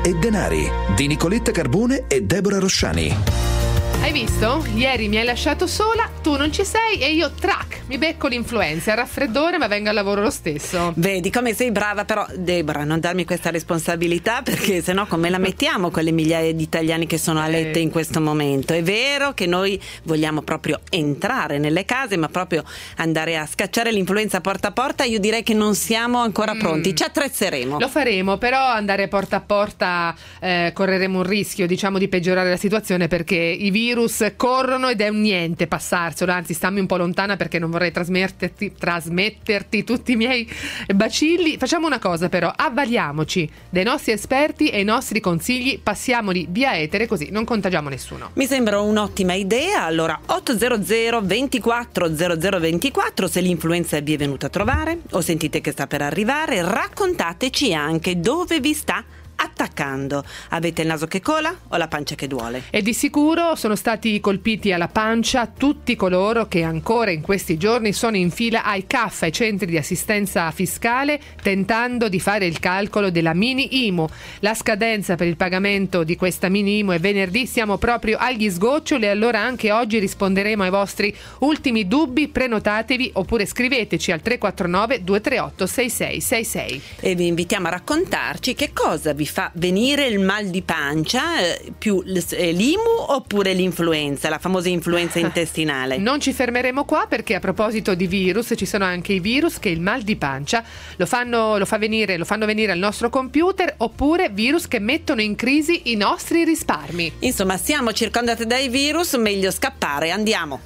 e denari di Nicoletta Carbone e Deborah Rosciani. Hai visto? Ieri mi hai lasciato sola, tu non ci sei e io mi becco l'influenza, il raffreddore, ma vengo al lavoro lo stesso. Vedi come sei brava, però Deborah, non darmi questa responsabilità, perché sennò come la mettiamo con le migliaia di italiani che sono a letto in questo momento? È vero che noi vogliamo proprio entrare nelle case, ma proprio andare a scacciare l'influenza porta a porta, io direi che non siamo ancora pronti, ci attrezzeremo. Lo faremo, però andare porta a porta correremo un rischio, diciamo, di peggiorare la situazione, perché i virus corrono ed è un niente passarselo, anzi stammi un po' lontana perché non vorrei trasmetterti tutti i miei bacilli. Facciamo una cosa però, avvaliamoci dei nostri esperti e i nostri consigli, passiamoli via etere così non contagiamo nessuno. Mi sembra un'ottima idea. Allora 800 24 0024 se l'influenza vi è venuta a trovare o sentite che sta per arrivare, raccontateci anche dove vi sta attaccando. Avete il naso che cola o la pancia che duole? E di sicuro sono stati colpiti alla pancia tutti coloro che ancora in questi giorni sono in fila ai CAF, ai centri di assistenza fiscale, tentando di fare il calcolo della mini IMU. La scadenza per il pagamento di questa mini IMU è venerdì, siamo proprio agli sgoccioli e allora anche oggi risponderemo ai vostri ultimi dubbi. Prenotatevi oppure scriveteci al 349 238 6666 e vi invitiamo a raccontarci che cosa vi fa venire il mal di pancia, più l'IMU oppure l'influenza, la famosa influenza intestinale. Non ci fermeremo qua, perché a proposito di virus ci sono anche i virus che il mal di pancia lo fanno venire al nostro computer, oppure virus che mettono in crisi i nostri risparmi. Insomma, siamo circondati dai virus, meglio scappare, andiamo.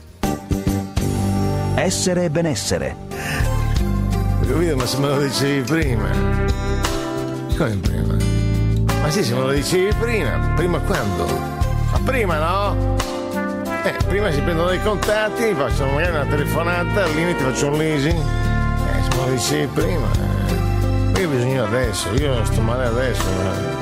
Essere e benessere. Capito, ma se me lo dicevi prima. Come prima? Ma sì, se me lo dicevi prima quando? Ma prima no? Prima si prendono dei contatti, facciano magari una telefonata, al limite faccio un leasing. Se me lo dicevi prima. Io ho bisogno adesso, io sto male adesso.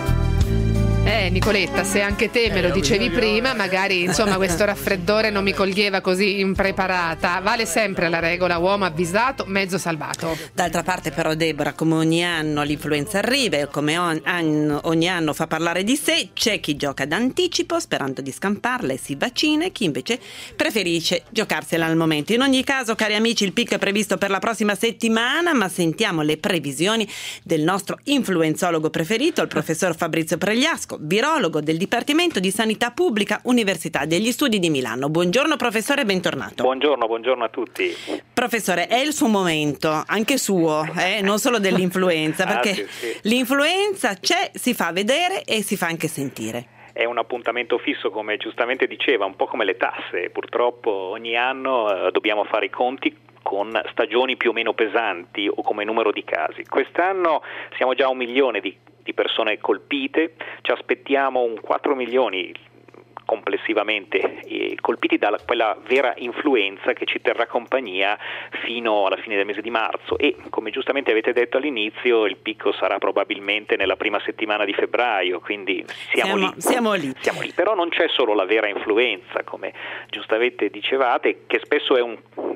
Nicoletta, se anche te me lo dicevi prima, magari insomma questo raffreddore non mi coglieva così impreparata. Vale sempre la regola: uomo avvisato, mezzo salvato. D'altra parte però, Deborah, come ogni anno l'influenza arriva e come ogni anno fa parlare di sé, c'è chi gioca d'anticipo sperando di scamparla e si vaccina, e chi invece preferisce giocarsela al momento. In ogni caso, cari amici, il picco è previsto per la prossima settimana, ma sentiamo le previsioni del nostro influenzologo preferito, il professor Fabrizio Pregliasco, virologo del Dipartimento di Sanità Pubblica, Università degli Studi di Milano. Buongiorno professore, bentornato. Buongiorno a tutti. Professore, è il suo momento, anche suo, non solo dell'influenza, perché sì. L'influenza c'è, si fa vedere e si fa anche sentire. È un appuntamento fisso, come giustamente diceva, un po' come le tasse. Purtroppo ogni anno dobbiamo fare i conti con stagioni più o meno pesanti o come numero di casi. Quest'anno siamo già a 1 milione di persone colpite, ci aspettiamo un 4 milioni complessivamente colpiti da quella vera influenza che ci terrà compagnia fino alla fine del mese di marzo, e come giustamente avete detto all'inizio il picco sarà probabilmente nella prima settimana di febbraio, quindi siamo lì. Però non c'è solo la vera influenza, come giustamente dicevate, che spesso è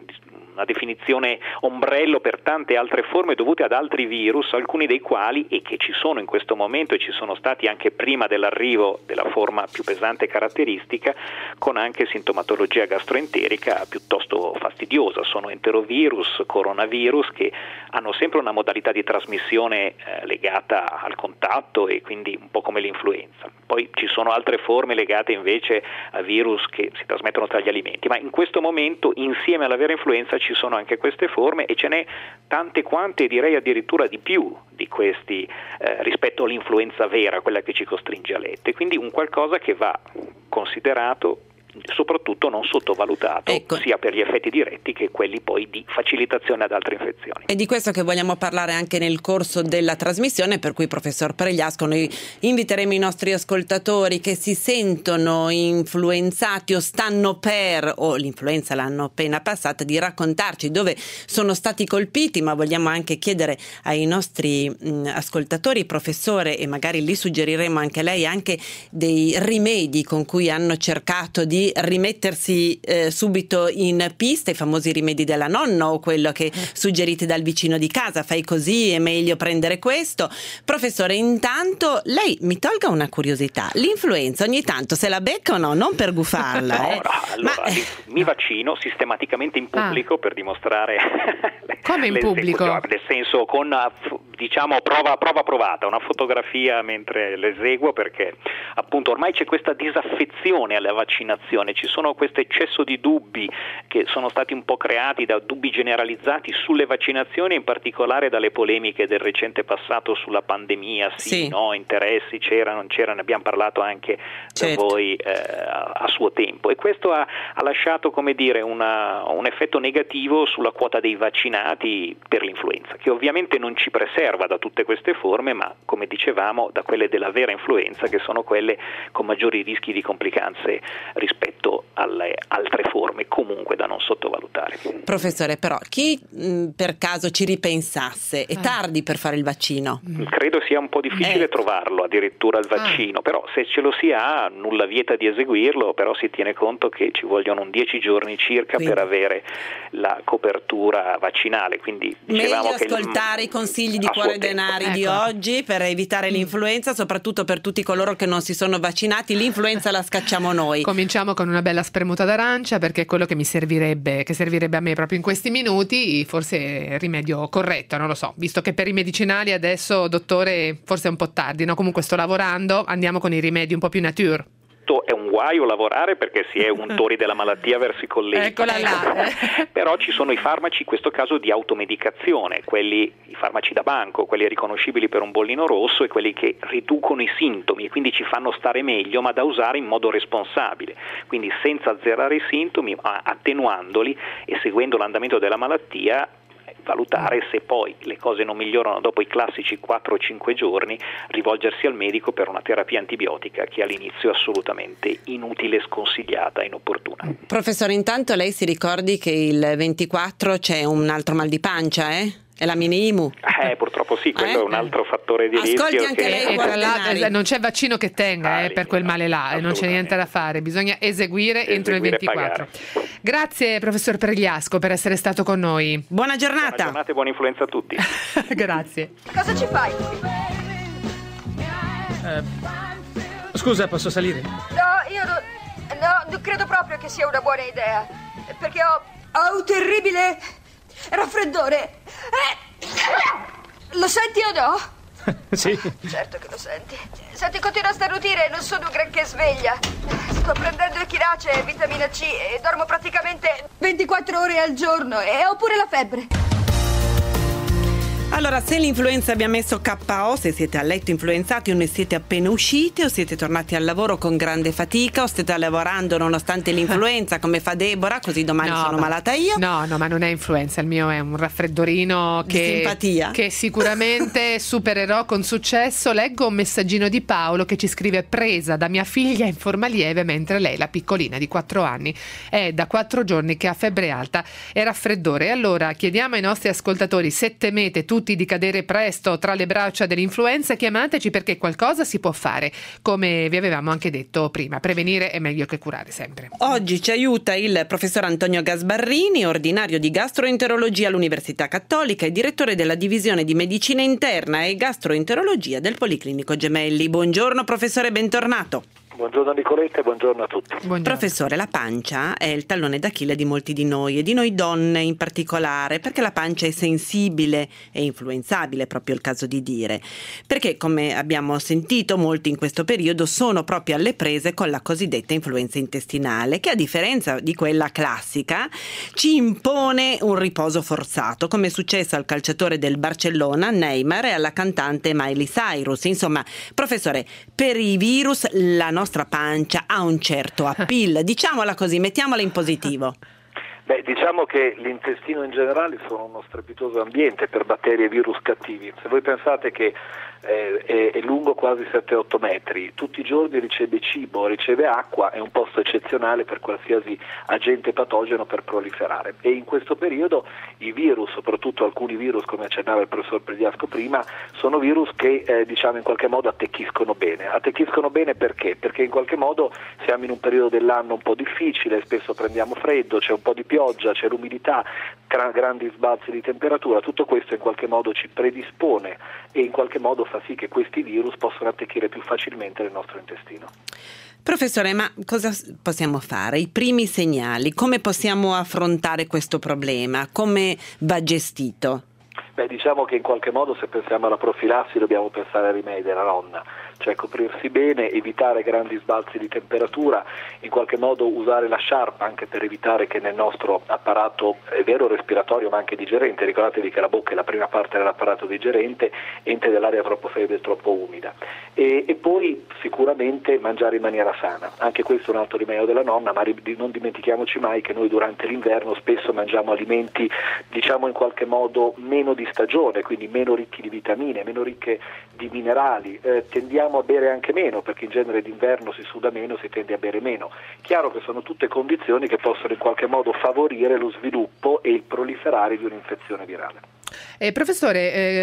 una definizione ombrello per tante altre forme dovute ad altri virus, alcuni dei quali, e che ci sono in questo momento e ci sono stati anche prima dell'arrivo della forma più pesante e caratteristica, con anche sintomatologia gastroenterica piuttosto fastidiosa. Sono enterovirus, coronavirus, che hanno sempre una modalità di trasmissione legata al contatto, e quindi un po' come l'influenza. Poi ci sono altre forme legate invece a virus che si trasmettono tra gli alimenti, ma in questo momento insieme alla vera influenza ci sono anche queste forme, e ce n'è tante quante, direi addirittura di più di questi rispetto all'influenza vera, quella che ci costringe a letto, e quindi un qualcosa che va considerato, soprattutto non sottovalutato, sia per gli effetti diretti che quelli poi di facilitazione ad altre infezioni. E di questo che vogliamo parlare anche nel corso della trasmissione, per cui professor Pregliasco, noi inviteremo i nostri ascoltatori che si sentono influenzati o stanno per, o l'influenza l'hanno appena passata, di raccontarci dove sono stati colpiti, ma vogliamo anche chiedere ai nostri ascoltatori, professore, e magari li suggeriremo anche lei, anche dei rimedi con cui hanno cercato di di rimettersi subito in pista, i famosi rimedi della nonna o quello che suggerite dal vicino di casa, fai così, è meglio prendere questo. Professore, intanto lei mi tolga una curiosità, l'influenza ogni tanto se la becca o no? Non per gufarla. No, allora, mi vaccino sistematicamente in pubblico per dimostrare come in pubblico? Nel senso con prova provata, una fotografia mentre l'eseguo, perché appunto ormai c'è questa disaffezione alla vaccinazione, ci sono questo eccesso di dubbi che sono stati un po' creati da dubbi generalizzati sulle vaccinazioni, in particolare dalle polemiche del recente passato sulla pandemia, sì. No, interessi, c'era, non c'era, ne abbiamo parlato anche da voi a suo tempo, e questo ha lasciato, come dire, un effetto negativo sulla quota dei vaccinati per l'influenza, che ovviamente non ci preserva da tutte queste forme, ma come dicevamo da quelle della vera influenza, che sono quelle con maggiori rischi di complicanze rispetto alle altre forme, comunque da non sottovalutare. Professore, però chi per caso ci ripensasse, è tardi per fare il vaccino? Credo sia un po' difficile trovarlo addirittura il vaccino, però se ce lo si ha nulla vieta di eseguirlo, però si tiene conto che ci vogliono 10 giorni circa per avere la copertura vaccinale, quindi dicevamo meglio ascoltare i consigli di Cuore Denari di oggi per evitare l'influenza, soprattutto per tutti coloro che non si sono vaccinati. L'influenza la scacciamo noi. Cominciamo con una bella spremuta d'arancia, perché è quello che servirebbe a me proprio in questi minuti, forse è il rimedio corretto, non lo so, visto che per i medicinali adesso, dottore, forse è un po' tardi, no? Comunque sto lavorando, andiamo con i rimedi un po' più nature. È un guaio lavorare perché si è untori della malattia verso i colleghi. Eccola là. Però ci sono i farmaci, in questo caso di automedicazione, i farmaci da banco, quelli riconoscibili per un bollino rosso, e quelli che riducono i sintomi e quindi ci fanno stare meglio, ma da usare in modo responsabile, quindi senza azzerare i sintomi, ma attenuandoli e seguendo l'andamento della malattia. Valutare se poi le cose non migliorano dopo i classici 4 o 5 giorni, rivolgersi al medico per una terapia antibiotica che all'inizio è assolutamente inutile, sconsigliata, inopportuna. Professore, intanto lei si ricordi che il 24 c'è un altro mal di pancia, È la mini IMU? Purtroppo sì, quello è un altro fattore di rischio. Ascolti anche lei, tra l'altro non c'è vaccino che tenga per quel male là, non c'è niente da fare, bisogna eseguire entro il 24. Grazie professor Pregliasco per essere stato con noi. Buona giornata. Buona giornata e buona influenza a tutti. Grazie. Cosa ci fai? Scusa, posso salire? No, io non credo proprio che sia una buona idea, perché ho un terribile raffreddore. Lo senti o no? Sì. Certo che lo senti. Senti, continuo a starnutire e non sono granché sveglia. Sto prendendo echinace e vitamina C e dormo praticamente 24 ore al giorno e ho pure la febbre. Allora, se l'influenza vi ha messo KO, se siete a letto influenzati o ne siete appena usciti, o siete tornati al lavoro con grande fatica, o state lavorando nonostante l'influenza come fa Deborah, così domani sono malata io. No, ma non è influenza, il mio è un raffreddorino che sicuramente supererò con successo. Leggo un messaggino di Paolo che ci scrive: presa da mia figlia in forma lieve, mentre lei, la piccolina di 4 anni, è da 4 giorni che ha febbre alta e raffreddore. E allora chiediamo ai nostri ascoltatori, se temete tutti di cadere presto tra le braccia dell'influenza, chiamateci, perché qualcosa si può fare, come vi avevamo anche detto prima. Prevenire è meglio che curare, sempre. Oggi ci aiuta il professor Antonio Gasbarrini, ordinario di gastroenterologia all'Università Cattolica e direttore della divisione di medicina interna e gastroenterologia del Policlinico Gemelli. Buongiorno professore, bentornato. Buongiorno Nicoletta e buongiorno a tutti. Buongiorno. Professore, la pancia è il tallone d'Achille di molti di noi e di noi donne in particolare, perché la pancia è sensibile e influenzabile, è proprio il caso di dire, perché come abbiamo sentito molti in questo periodo sono proprio alle prese con la cosiddetta influenza intestinale, che a differenza di quella classica ci impone un riposo forzato, come è successo al calciatore del Barcellona Neymar e alla cantante Miley Cyrus. Insomma, professore, per i virus la nostra pancia ha un certo appeal, diciamola così, mettiamola in positivo. Diciamo che l'intestino in generale sono uno strepitoso ambiente per batteri e virus cattivi. Se voi pensate che è lungo quasi 7-8 metri, tutti i giorni riceve cibo, riceve acqua, è un posto eccezionale per qualsiasi agente patogeno per proliferare. E in questo periodo i virus, soprattutto alcuni virus come accennava il professor Pregliasco prima, sono virus che in qualche modo attecchiscono bene. Attechiscono bene perché? Perché in qualche modo siamo in un periodo dell'anno un po' difficile, spesso prendiamo freddo, c'è un po' di pioggia, c'è l'umidità, grandi sbalzi di temperatura, tutto questo in qualche modo ci predispone e in qualche modo fa sì che questi virus possano attecchire più facilmente nel nostro intestino. Professore, ma cosa possiamo fare? I primi segnali, come possiamo affrontare questo problema? Come va gestito? Diciamo che in qualche modo se pensiamo alla profilassi dobbiamo pensare ai rimedi della nonna, cioè coprirsi bene, evitare grandi sbalzi di temperatura, in qualche modo usare la sciarpa anche per evitare che nel nostro apparato, è vero respiratorio ma anche digerente, ricordatevi che la bocca è la prima parte dell'apparato digerente, entri dell'aria troppo fredda e troppo umida. E poi sicuramente mangiare in maniera sana, anche questo è un altro rimedio della nonna, ma non dimentichiamoci mai che noi durante l'inverno spesso mangiamo alimenti in qualche modo meno di stagione, quindi meno ricchi di vitamine, meno ricche di minerali, tendiamo a bere anche meno perché in genere d'inverno si suda meno, si tende a bere meno. Chiaro che sono tutte condizioni che possono in qualche modo favorire lo sviluppo e il proliferare di un'infezione virale. Professor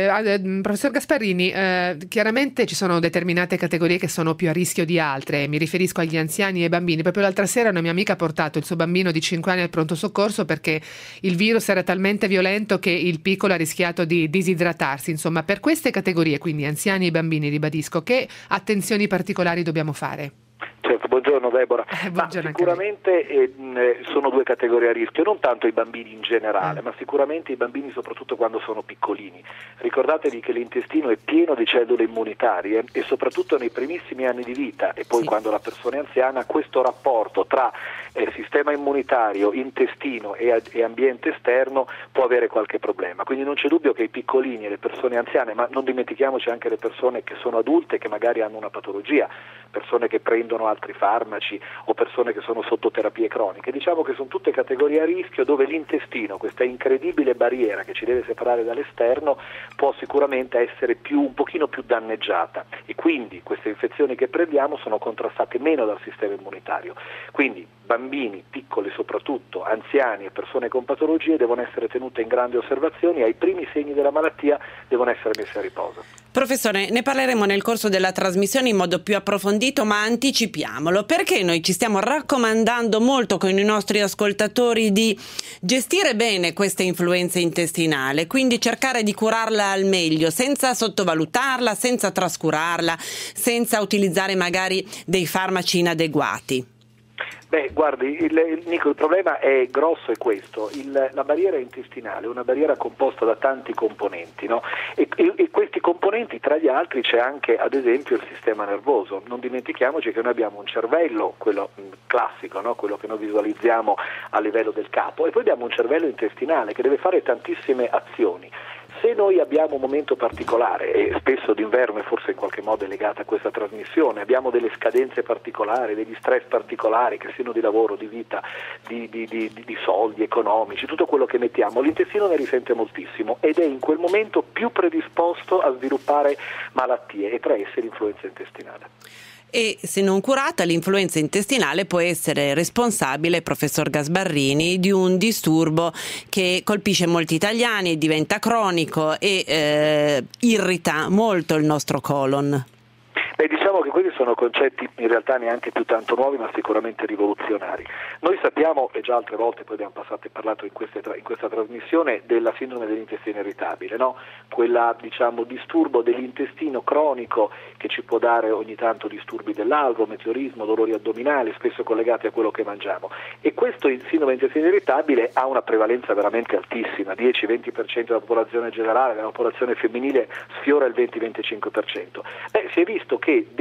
Gasparrini, chiaramente ci sono determinate categorie che sono più a rischio di altre, mi riferisco agli anziani e ai bambini. Proprio l'altra sera una mia amica ha portato il suo bambino di 5 anni al pronto soccorso perché il virus era talmente violento che il piccolo ha rischiato di disidratarsi. Insomma, per queste categorie, quindi anziani e bambini, ribadisco, che attenzioni particolari dobbiamo fare? Certo, buongiorno Deborah. Buongiorno. Sicuramente sono due categorie a rischio, non tanto i bambini in generale, ma sicuramente i bambini soprattutto quando sono piccolini. Ricordatevi che l'intestino è pieno di cellule immunitarie e soprattutto nei primissimi anni di vita e poi quando la persona è anziana questo rapporto tra sistema immunitario, intestino e ambiente esterno può avere qualche problema. Quindi non c'è dubbio che i piccolini e le persone anziane, ma non dimentichiamoci anche le persone che sono adulte che magari hanno una patologia, persone che prendono altri farmaci o persone che sono sotto terapie croniche, diciamo che sono tutte categorie a rischio dove l'intestino, questa incredibile barriera che ci deve separare dall'esterno, può sicuramente essere un pochino più danneggiata e quindi queste infezioni che prendiamo sono contrastate meno dal sistema immunitario. Quindi bambini, piccoli soprattutto, anziani e persone con patologie devono essere tenute in grande osservazione e ai primi segni della malattia devono essere messe a riposo. Professore, ne parleremo nel corso della trasmissione in modo più approfondito, ma anticipiamolo, perché noi ci stiamo raccomandando molto con i nostri ascoltatori di gestire bene questa influenza intestinale, quindi cercare di curarla al meglio, senza sottovalutarla, senza trascurarla, senza utilizzare magari dei farmaci inadeguati. Guardi, Nico, il problema è grosso, è questo. La barriera intestinale è una barriera composta da tanti componenti, no? E questi componenti, tra gli altri, c'è anche, ad esempio, il sistema nervoso. Non dimentichiamoci che noi abbiamo un cervello, quello classico, no? Quello che noi visualizziamo a livello del capo, e poi abbiamo un cervello intestinale che deve fare tantissime azioni. Se noi abbiamo un momento particolare, e spesso d'inverno e forse in qualche modo è legata a questa trasmissione, abbiamo delle scadenze particolari, degli stress particolari, che siano di lavoro, di vita, di soldi economici, tutto quello che mettiamo, l'intestino ne risente moltissimo ed è in quel momento più predisposto a sviluppare malattie e tra esse l'influenza intestinale. E se non curata l'influenza intestinale può essere responsabile, professor Gasparrini, di un disturbo che colpisce molti italiani, diventa cronico e irrita molto il nostro colon. Diciamo che questi sono concetti in realtà neanche più tanto nuovi, ma sicuramente rivoluzionari. Noi sappiamo, e già altre volte poi abbiamo parlato in questa trasmissione, della sindrome dell'intestino irritabile, no? Quella, disturbo dell'intestino cronico che ci può dare ogni tanto disturbi dell'alvo, meteorismo, dolori addominali, spesso collegati a quello che mangiamo. E questo sindrome dell'intestino irritabile ha una prevalenza veramente altissima, 10-20% della popolazione generale, la popolazione femminile sfiora il 20-25%. Si è visto che delle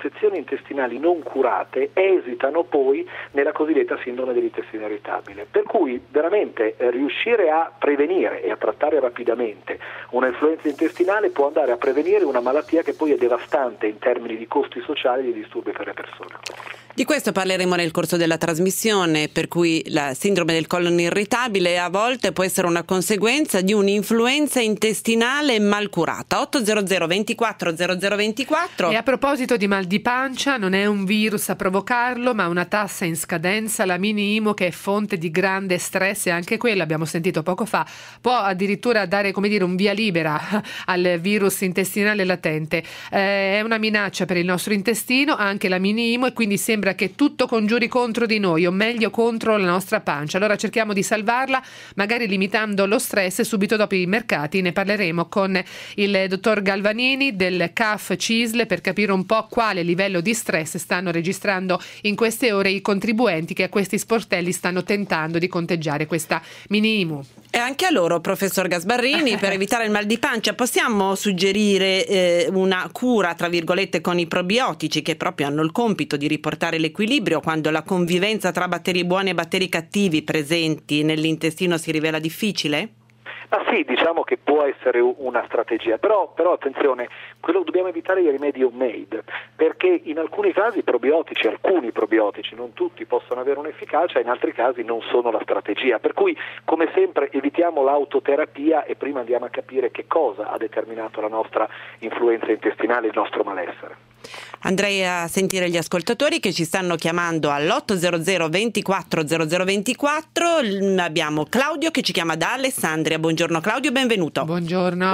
infezioni intestinali non curate esitano poi nella cosiddetta sindrome dell'intestino irritabile. Per cui veramente riuscire a prevenire e a trattare rapidamente una influenza intestinale può andare a prevenire una malattia che poi è devastante in termini di costi sociali e di disturbi per le persone. Di questo parleremo nel corso della trasmissione, per cui la sindrome del colon irritabile a volte può essere una conseguenza di un'influenza intestinale mal curata. 800 24 0024. E a proposito di mal di pancia, non è un virus a provocarlo, ma una tassa in scadenza, la mini-IMU, che è fonte di grande stress, e anche quella, abbiamo sentito poco fa, può addirittura dare, come dire, un via libera al virus intestinale latente. È una minaccia per il nostro intestino, anche la mini-IMU, e quindi sembra che tutto congiuri contro di noi, o meglio contro la nostra pancia. Allora cerchiamo di salvarla, magari limitando lo stress. Subito dopo i mercati ne parleremo con il dottor Galvanini del CAF CISL per capire un po' quale livello di stress stanno registrando in queste ore i contribuenti che a questi sportelli stanno tentando di conteggiare questa mini-IMU. E anche a loro, professor Gasbarrini, per evitare il mal di pancia possiamo suggerire una cura, tra virgolette, con i probiotici, che proprio hanno il compito di riportare l'equilibrio quando la convivenza tra batteri buoni e batteri cattivi presenti nell'intestino si rivela difficile? Ma sì, diciamo che può essere una strategia, però attenzione, quello che dobbiamo evitare è i rimedi homemade, perché in alcuni casi alcuni probiotici, non tutti, possono avere un'efficacia, in altri casi non sono la strategia, per cui come sempre evitiamo l'autoterapia e prima andiamo a capire che cosa ha determinato la nostra influenza intestinale, il nostro malessere. Andrei a sentire gli ascoltatori che ci stanno chiamando all'800 24 0024. Abbiamo Claudio che ci chiama da Alessandria. Buongiorno Claudio, benvenuto. Buongiorno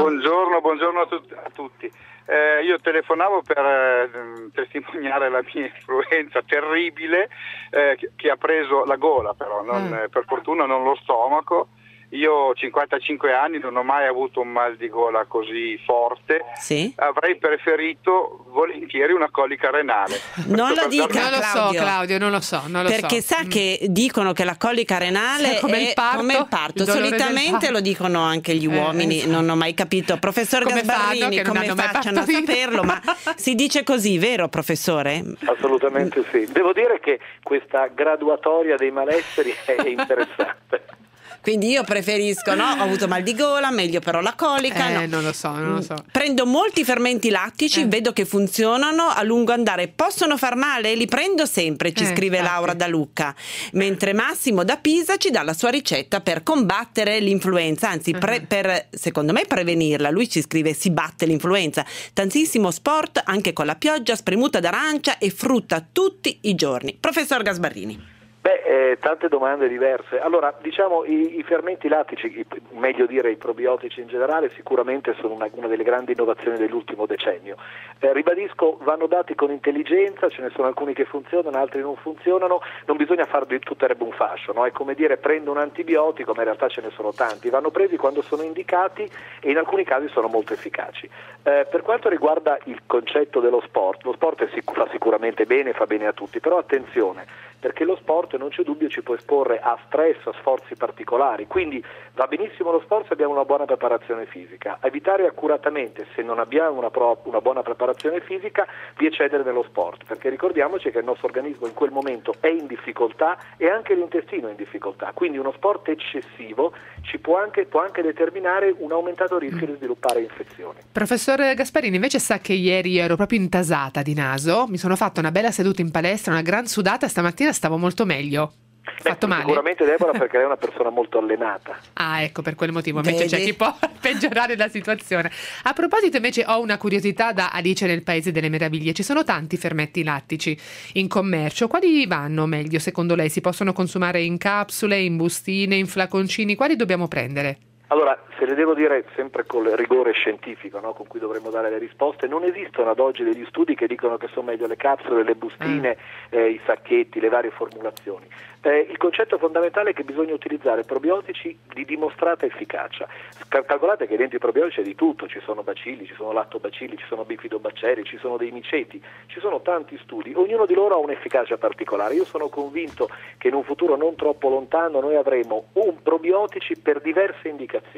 a tutti. Io telefonavo per testimoniare la mia influenza terribile che ha preso la gola, però per fortuna non lo stomaco. Io ho 55 anni, non ho mai avuto un mal di gola così forte. Sì? Avrei preferito volentieri una colica renale. Non lo dica, non lo so, Claudio, non lo so. Perché sa che dicono che la colica renale è come il parto. Solitamente lo dicono anche gli uomini, non ho mai capito. Professor Gasbarrini, come facciano a saperlo? Ma si dice così, vero professore? Assolutamente sì. Devo dire che questa graduatoria dei malesseri è interessante. Quindi io preferisco, ho avuto mal di gola, meglio però la colica. Non lo so. Prendo molti fermenti lattici, vedo che funzionano a lungo andare. Possono far male? Li prendo sempre, ci scrive Laura da Lucca. Mentre Massimo da Pisa ci dà la sua ricetta per combattere l'influenza, anzi per, secondo me, prevenirla. Lui ci scrive: si batte l'influenza. Tantissimo sport, anche con la pioggia, spremuta d'arancia e frutta tutti i giorni. Professor Gasbarrini. Tante domande diverse. Allora, diciamo i fermenti lattici, meglio dire i probiotici in generale, sicuramente sono una delle grandi innovazioni dell'ultimo decennio. Ribadisco, vanno dati con intelligenza, ce ne sono alcuni che funzionano, altri non funzionano, non bisogna far di tutto erba un fascio, no? È come dire prendo un antibiotico, ma in realtà ce ne sono tanti, vanno presi quando sono indicati e in alcuni casi sono molto efficaci. Per quanto riguarda il concetto dello sport, lo sport fa sicuramente bene, fa bene a tutti, però attenzione, perché lo sport, non c'è dubbio, ci può esporre a stress, a sforzi particolari, quindi va benissimo lo sport se abbiamo una buona preparazione fisica. A evitare accuratamente, se non abbiamo una buona preparazione fisica, di eccedere nello sport, perché ricordiamoci che il nostro organismo in quel momento è in difficoltà e anche l'intestino è in difficoltà, quindi uno sport eccessivo può anche determinare un aumentato rischio di sviluppare infezioni. Professor Gasparini, invece sa che ieri ero proprio intasata di naso, mi sono fatta una bella seduta in palestra, una gran sudata, stamattina stavo molto meglio. Fatto male? Sicuramente Deborah, perché lei è una persona molto allenata. Ecco, per quel motivo invece c'è chi può peggiorare la situazione. A proposito, invece, ho una curiosità da Alice nel Paese delle Meraviglie. Ci sono tanti fermenti lattici in commercio. Quali vanno meglio secondo lei? Si possono consumare in capsule, in bustine, in flaconcini? Quali dobbiamo prendere? Allora, se le devo dire sempre con il rigore scientifico, con cui dovremmo dare le risposte, non esistono ad oggi degli studi che dicono che sono meglio le capsule, le bustine, i sacchetti, le varie formulazioni. Il concetto fondamentale è che bisogna utilizzare probiotici di dimostrata efficacia. Calcolate che dentro i probiotici c'è di tutto, ci sono bacilli, ci sono lattobacilli, ci sono bifidobacteri, ci sono dei miceti, ci sono tanti studi, ognuno di loro ha un'efficacia particolare. Io sono convinto che in un futuro non troppo lontano noi avremo probiotici per diverse indicazioni.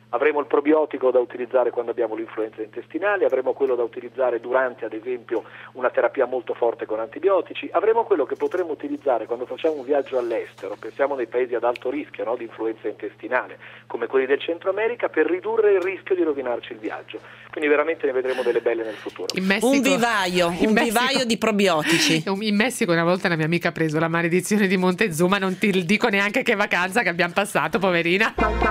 Avremo il probiotico da utilizzare quando abbiamo l'influenza intestinale, avremo quello da utilizzare durante, ad esempio, una terapia molto forte con antibiotici, avremo quello che potremo utilizzare quando facciamo un viaggio all'estero, pensiamo nei paesi ad alto rischio, no, di influenza intestinale, come quelli del Centro America, per ridurre il rischio di rovinarci il viaggio. Quindi veramente ne vedremo delle belle nel futuro. Un vivaio di probiotici. In Messico una volta una mia amica ha preso la maledizione di Montezuma, non ti dico neanche che vacanza che abbiamo passato, poverina.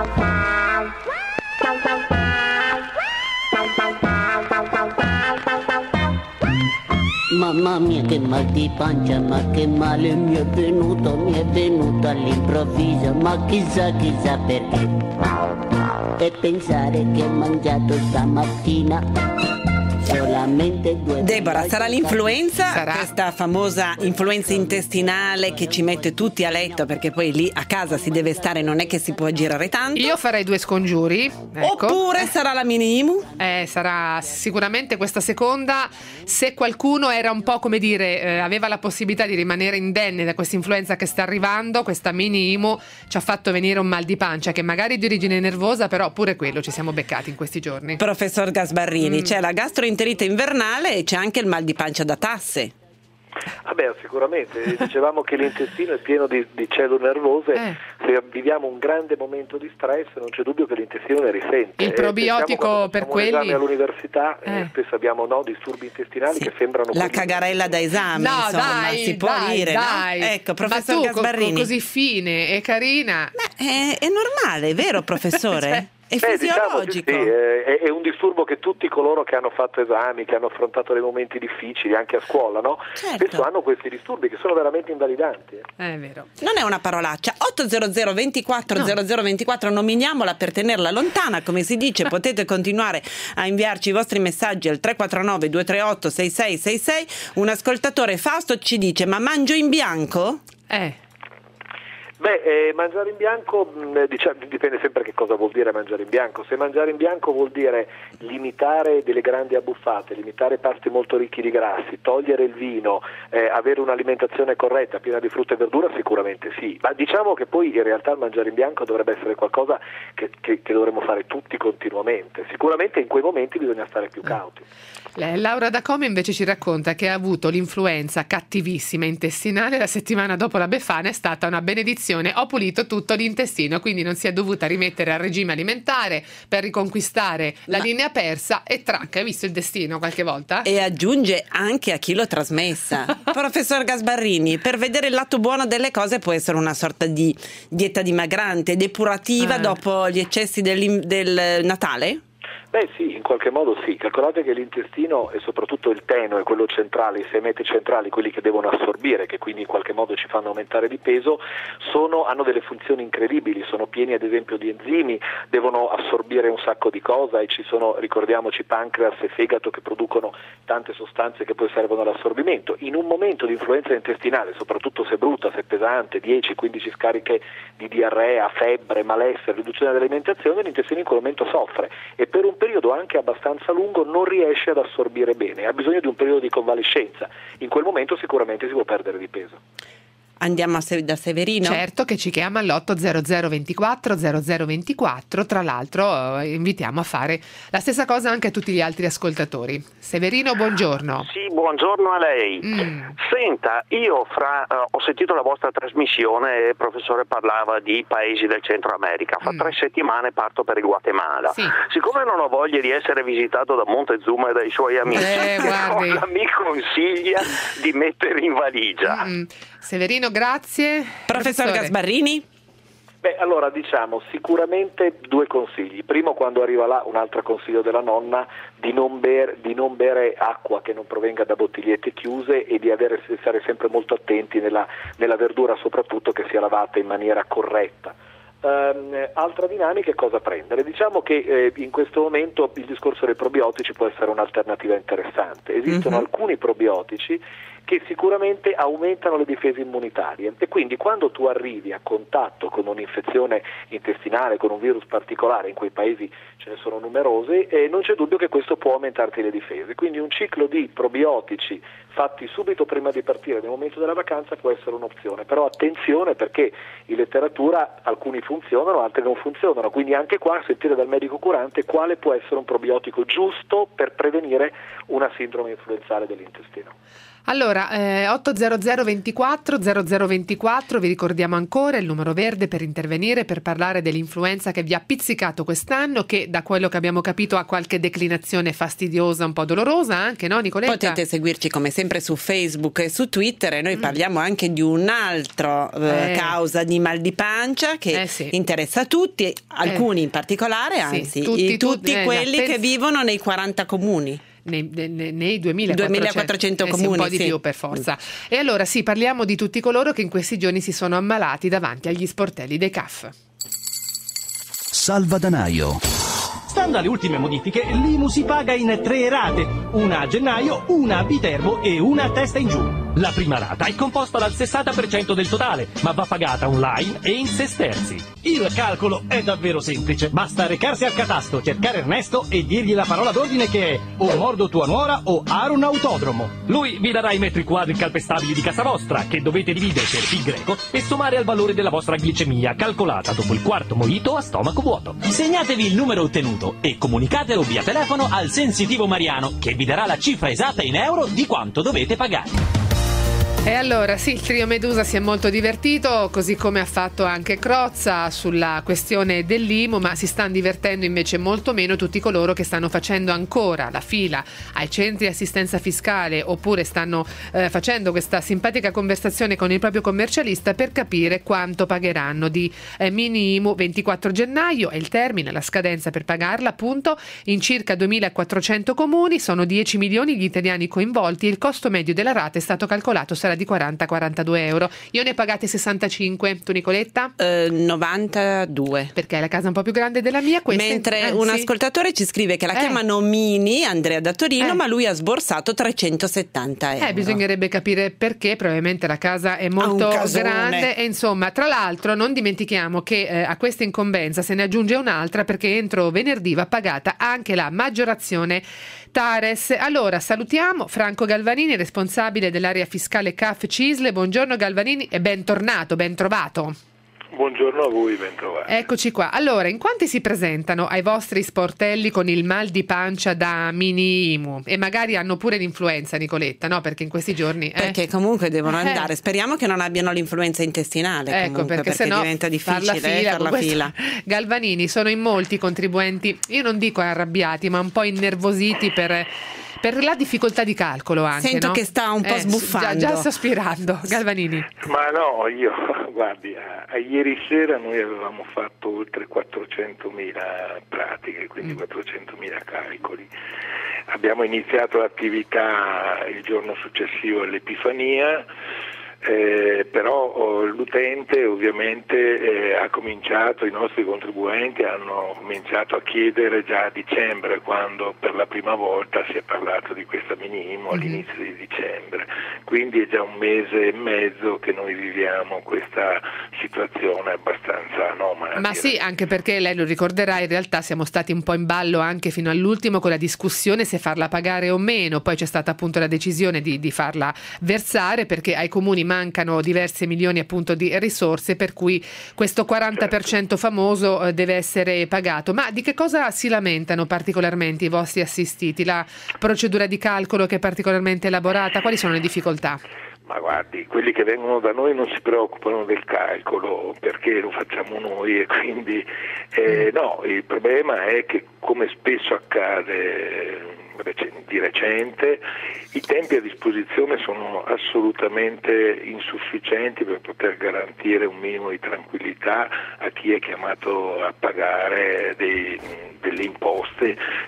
Mamma mia che mal di pancia, ma che male mi è venuto all'improvviso, ma chissà perché. E pensare che ho mangiato stamattina solamente 2. Deborah, sarà l'influenza? Questa famosa influenza intestinale che ci mette tutti a letto, perché poi lì a casa si deve stare, non è che si può girare tanto. Io farei 2 scongiuri, ecco. Oppure sarà la mini-imu? Sarà sicuramente questa seconda. Se qualcuno era un po', come dire, aveva la possibilità di rimanere indenne da questa influenza che sta arrivando, questa mini-imu ci ha fatto venire un mal di pancia che magari è di origine nervosa, però pure quello ci siamo beccati in questi giorni. Professor Gasbarrini, c'è la gastroenterite invernale e c'è anche il mal di pancia da tasse. Sicuramente, dicevamo che l'intestino è pieno di cellule nervose, se viviamo un grande momento di stress non c'è dubbio che l'intestino ne risente. Il probiotico per quelli all'università spesso abbiamo disturbi intestinali che sembrano la cagarella da esame, si può dire, dai. No? Ecco, professor Gasbarrini, così fine e carina. È normale, vero professore? È fisiologico. Diciamo è un disturbo che tutti coloro che hanno fatto esami, che hanno affrontato dei momenti difficili anche a scuola, no? Certo. Spesso hanno questi disturbi che sono veramente invalidanti. È vero. Non è una parolaccia. 800 24 0024, nominiamola per tenerla lontana, come si dice. Potete continuare a inviarci i vostri messaggi al 349 238 6666. Un ascoltatore, Fausto, ci dice: ma mangio in bianco? Mangiare in bianco dipende sempre che cosa vuol dire mangiare in bianco. Se mangiare in bianco vuol dire limitare delle grandi abbuffate, limitare pasti molto ricchi di grassi, togliere il vino, avere un'alimentazione corretta, piena di frutta e verdura, sicuramente sì. Ma diciamo che poi in realtà il mangiare in bianco dovrebbe essere qualcosa che dovremmo fare tutti continuamente. Sicuramente in quei momenti bisogna stare più cauti. Laura da Como invece ci racconta che ha avuto l'influenza cattivissima intestinale, la settimana dopo la Befana è stata una benedizione, ho pulito tutto l'intestino, quindi non si è dovuta rimettere al regime alimentare per riconquistare la linea persa e tracca, hai visto il destino qualche volta? E aggiunge anche a chi l'ho trasmessa. Professor Gasbarrini, per vedere il lato buono delle cose può essere una sorta di dieta dimagrante, depurativa dopo gli eccessi del Natale? Sì, in qualche modo sì. Calcolate che l'intestino e soprattutto il teno e quello centrale, i 6 metri centrali, quelli che devono assorbire, che quindi in qualche modo ci fanno aumentare di peso, hanno delle funzioni incredibili, sono pieni ad esempio di enzimi, devono assorbire un sacco di cose e ci sono, ricordiamoci, pancreas e fegato che producono tante sostanze che poi servono all'assorbimento. In un momento di influenza intestinale, soprattutto se brutta, se pesante, 10-15 scariche di diarrea, febbre, malessere, riduzione dell'alimentazione, l'intestino in quel momento soffre e per un periodo anche abbastanza lungo non riesce ad assorbire bene, ha bisogno di un periodo di convalescenza. In quel momento sicuramente si può perdere di peso. Andiamo da Severino? Certo, che ci chiama all'800 24 0024. Tra l'altro invitiamo a fare la stessa cosa anche a tutti gli altri ascoltatori. Severino, buongiorno. Sì, buongiorno a lei. Senta, io ho sentito la vostra trasmissione e il professore parlava di paesi del Centro America. Fra 3 settimane parto per il Guatemala. Sì. Siccome non ho voglia di essere visitato da Montezuma e dai suoi amici, cosa mi consiglia di mettere in valigia? Severino, grazie. Professor Gasbarrini? Allora diciamo sicuramente 2 consigli. Primo, quando arriva là, un altro consiglio della nonna, di non bere acqua che non provenga da bottigliette chiuse e di stare sempre molto attenti nella verdura, soprattutto che sia lavata in maniera corretta. Altra dinamica è cosa prendere. Diciamo che in questo momento il discorso dei probiotici può essere un'alternativa interessante. Esistono alcuni probiotici che sicuramente aumentano le difese immunitarie, e quindi quando tu arrivi a contatto con un'infezione intestinale, con un virus particolare, in quei paesi ce ne sono numerose, non c'è dubbio che questo può aumentarti le difese. Quindi un ciclo di probiotici fatti subito prima di partire nel momento della vacanza può essere un'opzione, però attenzione, perché in letteratura alcuni funzionano, altri non funzionano, quindi anche qua sentire dal medico curante quale può essere un probiotico giusto per prevenire una sindrome influenzale dell'intestino. Allora, 800 24 0024, vi ricordiamo ancora il numero verde per intervenire, per parlare dell'influenza che vi ha pizzicato quest'anno, che da quello che abbiamo capito ha qualche declinazione fastidiosa, un po' dolorosa anche, no Nicoletta? Potete seguirci come sempre su Facebook e su Twitter, e noi parliamo anche di un'altra causa di mal di pancia che interessa a tutti, alcuni in particolare, anzi tutti quelli che vivono nei 40 comuni. Nei 2400 comuni, un po' di più per forza. E allora parliamo di tutti coloro che in questi giorni si sono ammalati davanti agli sportelli dei CAF. Salvadanaio. Stando alle ultime modifiche, l'IMU si paga in 3 rate, una a gennaio, una a Viterbo e una a testa in giù. La prima rata è composta dal 60% del totale, ma va pagata online e in sesterzi. Il calcolo è davvero semplice, basta recarsi al catasto, cercare Ernesto e dirgli la parola d'ordine che è o mordo tua nuora o Aaron Autodromo. Lui vi darà i metri quadri calpestabili di casa vostra, che dovete dividere per pi greco e sommare al valore della vostra glicemia, calcolata dopo il quarto mojito a stomaco vuoto. Segnatevi il numero ottenuto e comunicatelo via telefono al sensitivo Mariano, che vi darà la cifra esatta in euro di quanto dovete pagare. E allora il trio Medusa si è molto divertito, così come ha fatto anche Crozza sulla questione dell'IMU, ma si stanno divertendo invece molto meno tutti coloro che stanno facendo ancora la fila ai centri di assistenza fiscale, oppure stanno facendo questa simpatica conversazione con il proprio commercialista per capire quanto pagheranno di mini IMU. 24 gennaio è il termine, la scadenza per pagarla, appunto, in circa 2400 comuni, sono 10 milioni gli italiani coinvolti e il costo medio della rata è stato calcolato sarà di 40-42 euro. Io ne pagate 65, tu Nicoletta? 92. Perché è la casa un po' più grande della mia. Mentre un ascoltatore ci scrive che la chiamano mini, Andrea da Torino, ma lui ha sborsato 370 euro. Bisognerebbe capire perché, probabilmente la casa è molto grande e insomma, tra l'altro non dimentichiamo che a questa incombenza se ne aggiunge un'altra, perché entro venerdì va pagata anche la maggiorazione Tares. Allora salutiamo Franco Galvanini, responsabile dell'area fiscale CAF Cisle. Buongiorno Galvanini e bentornato, ben trovato. Buongiorno a voi, ben trovati. Eccoci qua. Allora, in quanti si presentano ai vostri sportelli con il mal di pancia da mini IMU? E magari hanno pure l'influenza, Nicoletta, no? Perché in questi giorni... Perché comunque devono andare. Speriamo che non abbiano l'influenza intestinale. Ecco, perché sennò diventa difficile far la fila. Galvanini, sono in molti contribuenti, io non dico arrabbiati, ma un po' innervositi per la difficoltà di calcolo anche. Sento che sta un po' sbuffando. Già sta aspirando. Galvanini. Ma no, guardi, a ieri sera noi avevamo fatto oltre 400.000 pratiche, quindi 400.000 calcoli. Abbiamo iniziato l'attività il giorno successivo all'Epifania, però l'utente ovviamente ha cominciato, i nostri contribuenti hanno cominciato a chiedere già a dicembre, quando per la prima volta si è parlato di questa minimo all'inizio di dicembre, quindi è già un mese e mezzo che noi viviamo questa situazione abbastanza anomala. Ma sì, anche perché lei lo ricorderà, in realtà siamo stati un po' in ballo anche fino all'ultimo con la discussione se farla pagare o meno, poi c'è stata appunto la decisione di farla versare, perché ai comuni mancano diversi milioni appunto di risorse, per cui questo 40% famoso deve essere pagato. Ma di che cosa si lamentano particolarmente i vostri assistiti? La procedura di calcolo che è particolarmente elaborata? Quali sono le difficoltà? Ma guardi, quelli che vengono da noi non si preoccupano del calcolo perché lo facciamo noi, e quindi no, il problema è che, come spesso accade di recente, i tempi a disposizione sono assolutamente insufficienti per poter garantire un minimo di tranquillità a chi è chiamato a pagare delle imposte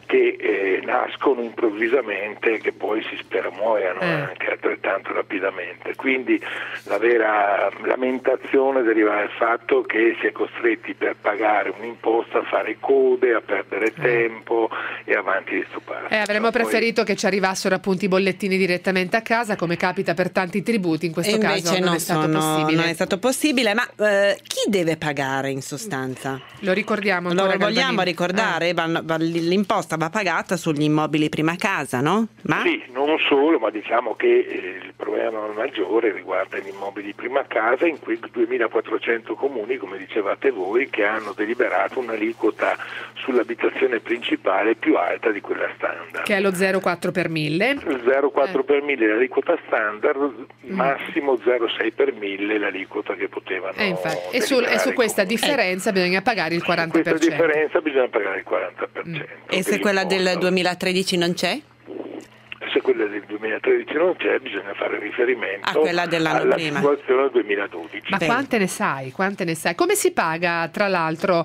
che nascono improvvisamente e che poi si spera muoiano anche altrettanto rapidamente. Quindi la vera lamentazione deriva dal fatto che si è costretti per pagare un'imposta a fare code, a perdere tempo e avanti di sto passo. Avremmo preferito che ci arrivassero appunto i bollettini direttamente a casa, come capita per tanti tributi, in questo caso non è stato possibile. Non è stato possibile, ma chi deve pagare in sostanza? Lo ricordiamo Lo ancora, vogliamo ricordare? L'imposta va pagata sugli immobili prima casa, no? Ma? Sì, non solo, ma diciamo che il problema maggiore riguarda gli immobili prima casa in quei 2400 comuni, come dicevate voi, che hanno deliberato un'aliquota sull'abitazione principale più alta di quella standard. Che è lo 0,4 per 1000. Il 0,4 per 1000 è l'aliquota standard, massimo 0,6 per 1000 l'aliquota che potevano e su questa differenza bisogna pagare il 40%. Su questa differenza bisogna pagare il 40%. E se quella del 2013 non c'è? Se quella del 2013 non c'è, bisogna fare riferimento a quella dell'anno alla prima. situazione del 2012. Ma quante ne sai? Come si paga, tra l'altro,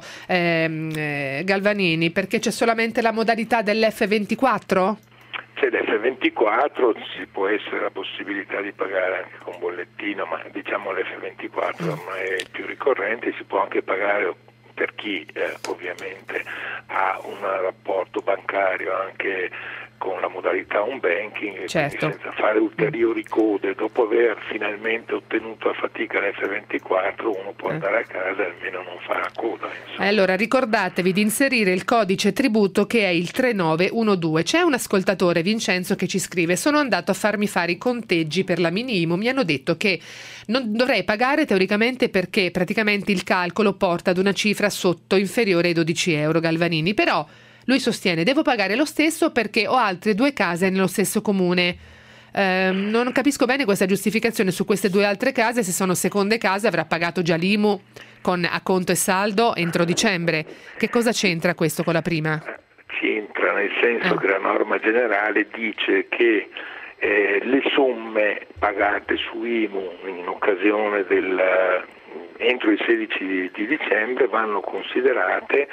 Galvanini? Perché c'è solamente la modalità dell'F24? C'è l'F24, ci può essere la possibilità di pagare anche con bollettino, ma diciamo l'F24 ormai è più ricorrente, si può anche pagare per chi ovviamente ha un rapporto bancario anche con la modalità home banking, certo, senza fare ulteriori code. Dopo aver finalmente ottenuto a fatica l'F24 uno può andare a casa e almeno non fa la coda. Allora ricordatevi di inserire il codice tributo che è il 3912. C'è un ascoltatore, Vincenzo, che ci scrive: sono andato a farmi fare i conteggi per la minimo, mi hanno detto che non dovrei pagare teoricamente perché praticamente il calcolo porta ad una cifra sotto inferiore ai 12 euro, Galvanini, però lui sostiene devo pagare lo stesso perché ho altre 2 case nello stesso comune. Non capisco bene questa giustificazione su queste 2 altre case. Se sono seconde case avrà pagato già l'IMU con acconto e saldo entro dicembre. Che cosa c'entra questo con la prima? C'entra nel senso che la norma generale dice che le somme pagate su IMU in occasione entro il 16 di dicembre vanno considerate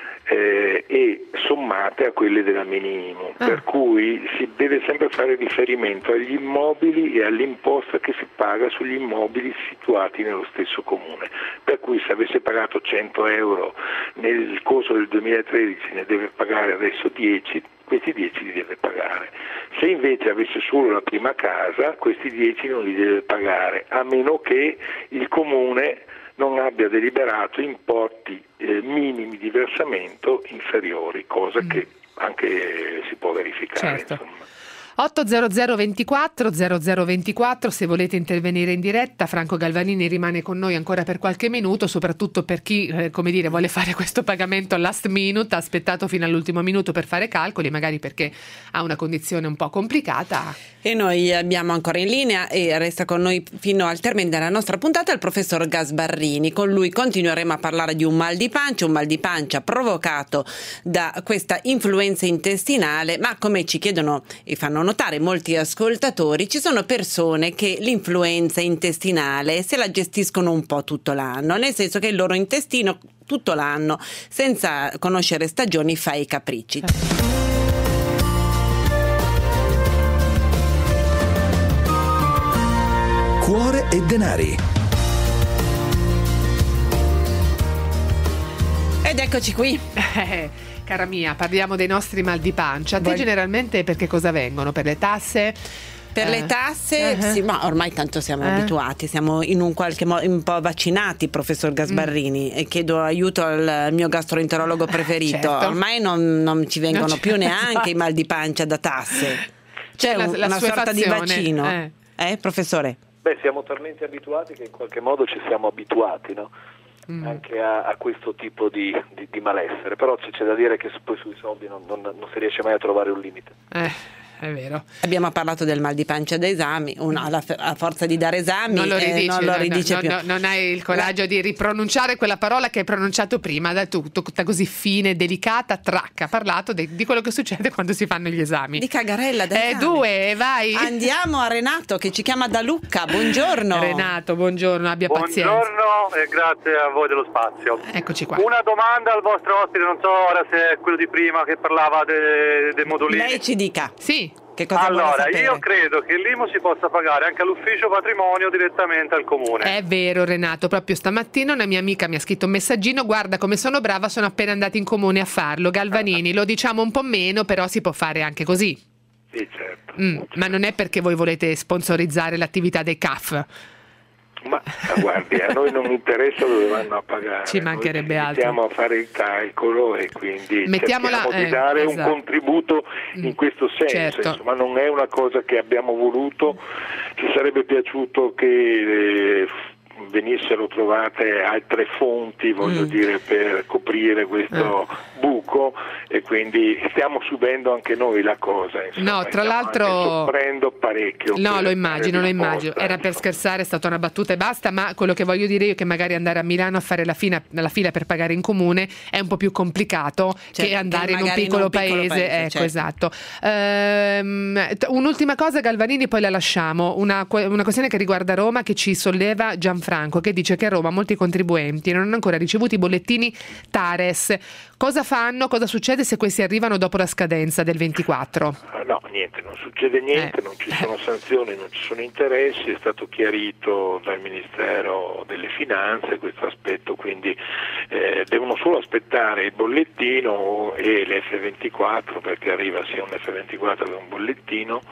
e sommate a quelle della minimo, per cui si deve sempre fare riferimento agli immobili e all'imposta che si paga sugli immobili situati nello stesso comune, per cui se avesse pagato 100 euro nel corso del 2013 ne deve pagare adesso 10, questi 10 li deve pagare. Se invece avesse solo la prima casa, questi 10 non li deve pagare, a meno che il comune non abbia deliberato importi minimi di versamento inferiori, cosa che anche si può verificare. Certo. 800 24 0024 se volete intervenire in diretta. Franco Galvanini rimane con noi ancora per qualche minuto, soprattutto per chi vuole fare questo pagamento last minute, ha aspettato fino all'ultimo minuto per fare calcoli, magari perché ha una condizione un po' complicata. E noi abbiamo ancora in linea e resta con noi fino al termine della nostra puntata il professor Gasbarrini. Con lui continueremo a parlare di un mal di pancia provocato da questa influenza intestinale, ma come ci chiedono e fanno notare molti ascoltatori, ci sono persone che l'influenza intestinale se la gestiscono un po' tutto l'anno, nel senso che il loro intestino tutto l'anno, senza conoscere stagioni, fa i capricci. Cuore e denari. Ed eccoci qui. Cara mia, parliamo dei nostri mal di pancia. A te generalmente per che cosa vengono? Per le tasse? Per le tasse, sì, ma ormai tanto siamo abituati, siamo in un qualche modo un po' vaccinati, professor Gasbarrini, e chiedo aiuto al mio gastroenterologo preferito. Certo. Ormai non ci vengono più neanche i mal di pancia da tasse. C'è una sorta di vaccino. Professore? Beh, siamo talmente abituati che in qualche modo ci siamo abituati, no? Anche a questo tipo di malessere, però c'è da dire che poi sui soldi non si riesce mai a trovare un limite. È vero. Abbiamo parlato del mal di pancia da esami, uno a forza di dare esami non lo ridice più. Non hai il coraggio di ripronunciare quella parola che hai pronunciato prima, tutta così fine, delicata, tracca. Ha parlato di quello che succede quando si fanno gli esami. Di cagarella da esami. 2, vai. Andiamo a Renato che ci chiama da Lucca. Buongiorno. Renato, buongiorno, abbia pazienza. Buongiorno e grazie a voi dello spazio. Eccoci qua. Una domanda al vostro ospite, non so ora se è quello di prima che parlava dei modulini. Lei ci dica. Sì. Che cosa allora, io credo che l'IMU si possa pagare anche all'ufficio patrimonio direttamente al comune. È vero Renato, proprio stamattina una mia amica mi ha scritto un messaggino: guarda come sono brava, sono appena andata in comune a farlo. Galvanini, lo diciamo un po' meno, però si può fare anche così. Sì, certo. Ma non è perché voi volete sponsorizzare l'attività dei CAF. Ma guardi, a noi non interessa dove vanno a pagare. Ci mancherebbe altro. Mettiamo a fare il calcolo e quindi cerchiamo di dare un contributo in questo senso. Certo. Insomma, non è una cosa che abbiamo voluto, ci sarebbe piaciuto che venissero trovate altre fonti, voglio dire, per coprire questo buco, e quindi stiamo subendo anche noi la cosa. Insomma, no, tra l'altro soffrendo parecchio. No, lo immagino. Era per scherzare, è stata una battuta e basta, ma quello che voglio dire io è che magari andare a Milano a fare la fila per pagare in comune è un po' più complicato che andare in un piccolo paese. Ecco, esatto. Un'ultima cosa, Galvanini, poi la lasciamo. Una questione che riguarda Roma, che ci solleva Gianfranco, che dice che a Roma molti contribuenti non hanno ancora ricevuto i bollettini TARES. Cosa fanno? Cosa succede se questi arrivano dopo la scadenza del 24? No, niente, non succede niente, non ci sono sanzioni, non ci sono interessi, è stato chiarito dal Ministero delle Finanze questo aspetto, quindi devono solo aspettare il bollettino e l'F24, perché arriva sia un F24 che un bollettino,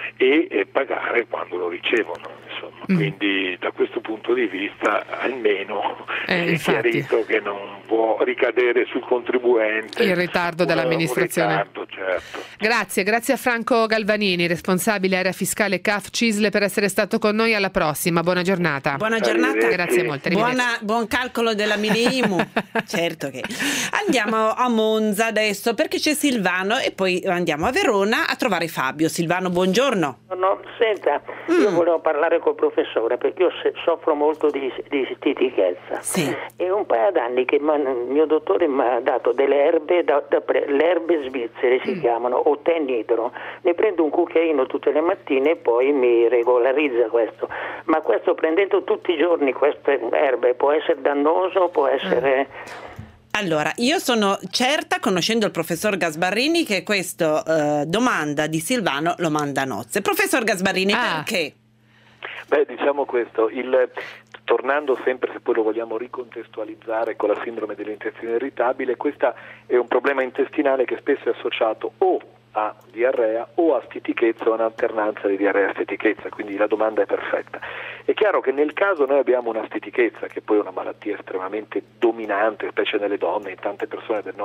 e pagare quando lo ricevono, insomma. Quindi da questo punto di vista almeno è chiarito che non può ricadere sul contribuente il ritardo dell'amministrazione. Certo. Grazie a Franco Galvanini, responsabile area fiscale CAF CISL, per essere stato con noi. Alla prossima, buona giornata. Buona giornata. Grazie molte. Buon calcolo della mini IMU. Certo che. Andiamo a Monza adesso perché c'è Silvano e poi andiamo a Verona a trovare Fabio. Silvano, buongiorno. No, senta, io volevo parlare col professore perché io soffro molto di stitichezza. Sì. E un paio d'anni che il mio dottore mi ha dato delle erbe, le erbe svizzere si chiamano, o tè nitro. Ne prendo un cucchiaino tutte le mattine e poi mi regolarizza questo. Ma questo, prendendo tutti i giorni queste erbe, può essere dannoso, può essere... Allora, io sono certa, conoscendo il professor Gasbarrini, che questa domanda di Silvano lo manda a nozze. Professor Gasbarrini, perché? Beh, diciamo questo, tornando sempre, se poi lo vogliamo ricontestualizzare, con la sindrome dell'intestino irritabile, questo è un problema intestinale che spesso è associato o a diarrea o a stitichezza, o un'alternanza di diarrea e stitichezza, quindi la domanda è perfetta. È chiaro che nel caso noi abbiamo una stitichezza, che poi è una malattia estremamente dominante, specie nelle donne, in tante persone nel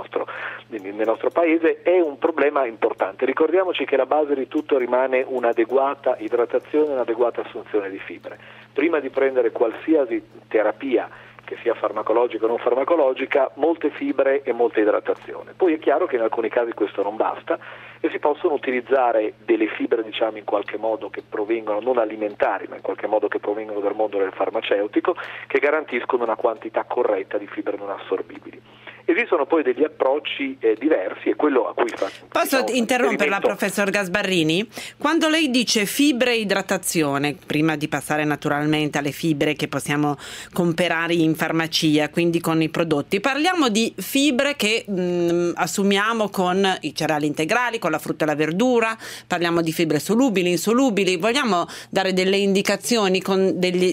nostro paese, è un problema importante. Ricordiamoci che la base di tutto rimane un'adeguata idratazione e un'adeguata assunzione di fibre. Prima di prendere qualsiasi terapia, che sia farmacologica o non farmacologica, molte fibre e molta idratazione. Poi è chiaro che in alcuni casi questo non basta e si possono utilizzare delle fibre, diciamo, in qualche modo che provengono, non alimentari, ma in qualche modo che provengono dal mondo del farmaceutico, che garantiscono una quantità corretta di fibre non assorbibili. Esistono poi degli approcci diversi, e quello a cui fa... Posso interromperla, professor Gasbarrini? Quando lei dice fibre e idratazione, prima di passare naturalmente alle fibre che possiamo comprare in farmacia, quindi con i prodotti, parliamo di fibre che assumiamo con i cereali integrali, con la frutta e la verdura, parliamo di fibre solubili, insolubili, vogliamo dare delle indicazioni con degli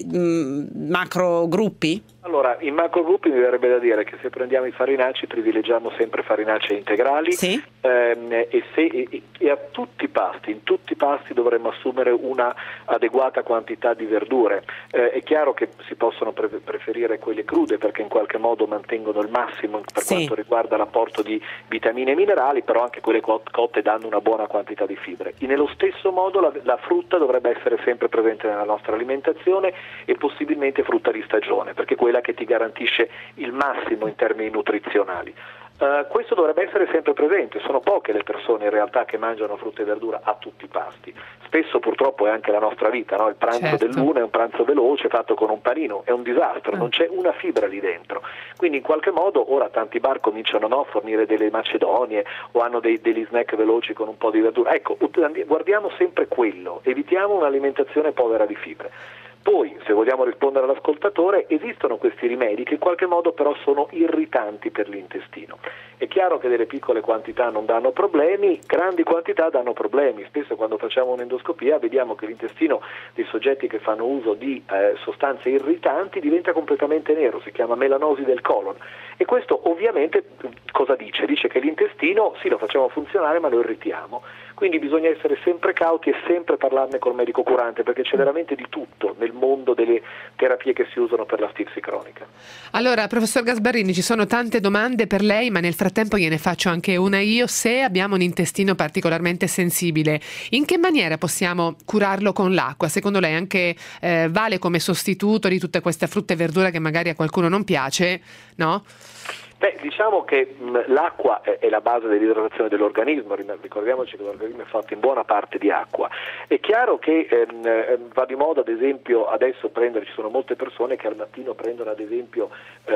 macrogruppi? Allora, in macrogruppi mi verrebbe da dire che se prendiamo i farinacei privilegiamo sempre farinacei integrali, sì. E a tutti i pasti, in tutti i pasti dovremmo assumere una adeguata quantità di verdure. È chiaro che si possono preferire quelle crude perché in qualche modo mantengono il massimo per quanto riguarda l'apporto di vitamine e minerali, però anche quelle cotte danno una buona quantità di fibre. E nello stesso modo la frutta dovrebbe essere sempre presente nella nostra alimentazione, e possibilmente frutta di stagione, perché quella che ti garantisce il massimo in termini nutrizionali. Questo dovrebbe essere sempre presente, sono poche le persone in realtà che mangiano frutta e verdura a tutti i pasti, spesso purtroppo è anche la nostra vita, no? Il pranzo dell'una è un pranzo veloce fatto con un panino, è un disastro, non c'è una fibra lì dentro, quindi in qualche modo ora tanti bar cominciano a fornire delle macedonie o hanno degli snack veloci con un po' di verdura, ecco, guardiamo sempre quello, evitiamo un'alimentazione povera di fibre. Poi, se vogliamo rispondere all'ascoltatore, esistono questi rimedi che in qualche modo però sono irritanti per l'intestino. È chiaro che delle piccole quantità non danno problemi, grandi quantità danno problemi. Spesso quando facciamo un'endoscopia vediamo che l'intestino dei soggetti che fanno uso di sostanze irritanti diventa completamente nero, si chiama melanosi del colon. E questo ovviamente cosa dice? Dice che l'intestino sì lo facciamo funzionare ma lo irritiamo. Quindi bisogna essere sempre cauti e sempre parlarne col medico curante, perché c'è veramente di tutto nel mondo delle terapie che si usano per la stipsi cronica. Allora, professor Gasbarrini, ci sono tante domande per lei, ma nel frattempo gliene faccio anche una io. Se abbiamo un intestino particolarmente sensibile, in che maniera possiamo curarlo con l'acqua? Secondo lei anche vale come sostituto di tutte queste frutta e verdura che magari a qualcuno non piace, no? Beh, diciamo che l'acqua è la base dell'idratazione dell'organismo, ricordiamoci che l'organismo è fatto in buona parte di acqua. È chiaro che va di moda ad esempio adesso ci sono molte persone che al mattino prendono ad esempio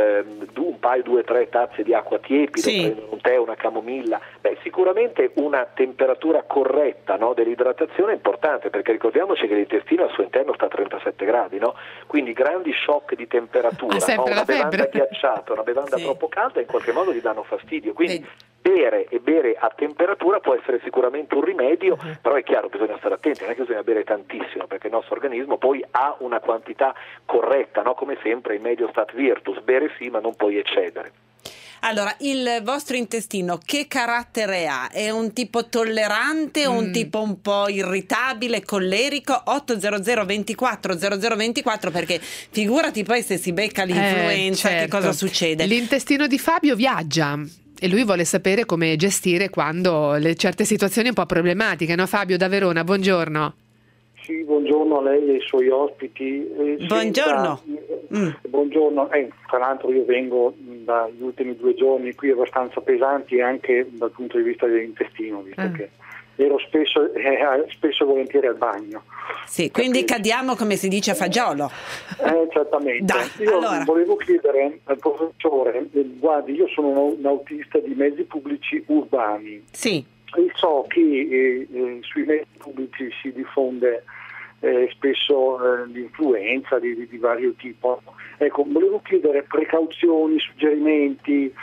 un paio, 2 o 3 tazze di acqua tiepida, prendono un tè, una camomilla. Beh, sicuramente una temperatura corretta, no, dell'idratazione è importante, perché ricordiamoci che l'intestino al suo interno sta a 37 gradi, no? Quindi grandi shock di temperatura, no? Una bevanda ghiacciata, una bevanda troppo calda in qualche modo gli danno fastidio, quindi bere a temperatura può essere sicuramente un rimedio, però è chiaro, bisogna stare attenti, non è che bisogna bere tantissimo, perché il nostro organismo poi ha una quantità corretta, no? Come sempre il medio stat virtus, bere sì ma non puoi eccedere. Allora, il vostro intestino che carattere ha? È un tipo tollerante, un tipo un po' irritabile, collerico? 800 24 0024, perché figurati poi se si becca l'influenza, che cosa succede? L'intestino di Fabio viaggia e lui vuole sapere come gestire quando certe situazioni un po' problematiche, no Fabio, da Verona, buongiorno. Sì, buongiorno a lei e ai suoi ospiti. Buongiorno. Buongiorno. Tra l'altro io vengo dagli ultimi 2 giorni qui abbastanza pesanti anche dal punto di vista dell'intestino, visto che ero spesso e volentieri al bagno. Sì, quindi cadiamo, come si dice, a fagiolo. Certamente. Io volevo chiedere al professore, guardi, io sono un autista di mezzi pubblici urbani. Sì. E so che sui mezzi pubblici si diffonde spesso l'influenza di vario tipo. Ecco, volevo chiedere precauzioni, suggerimenti,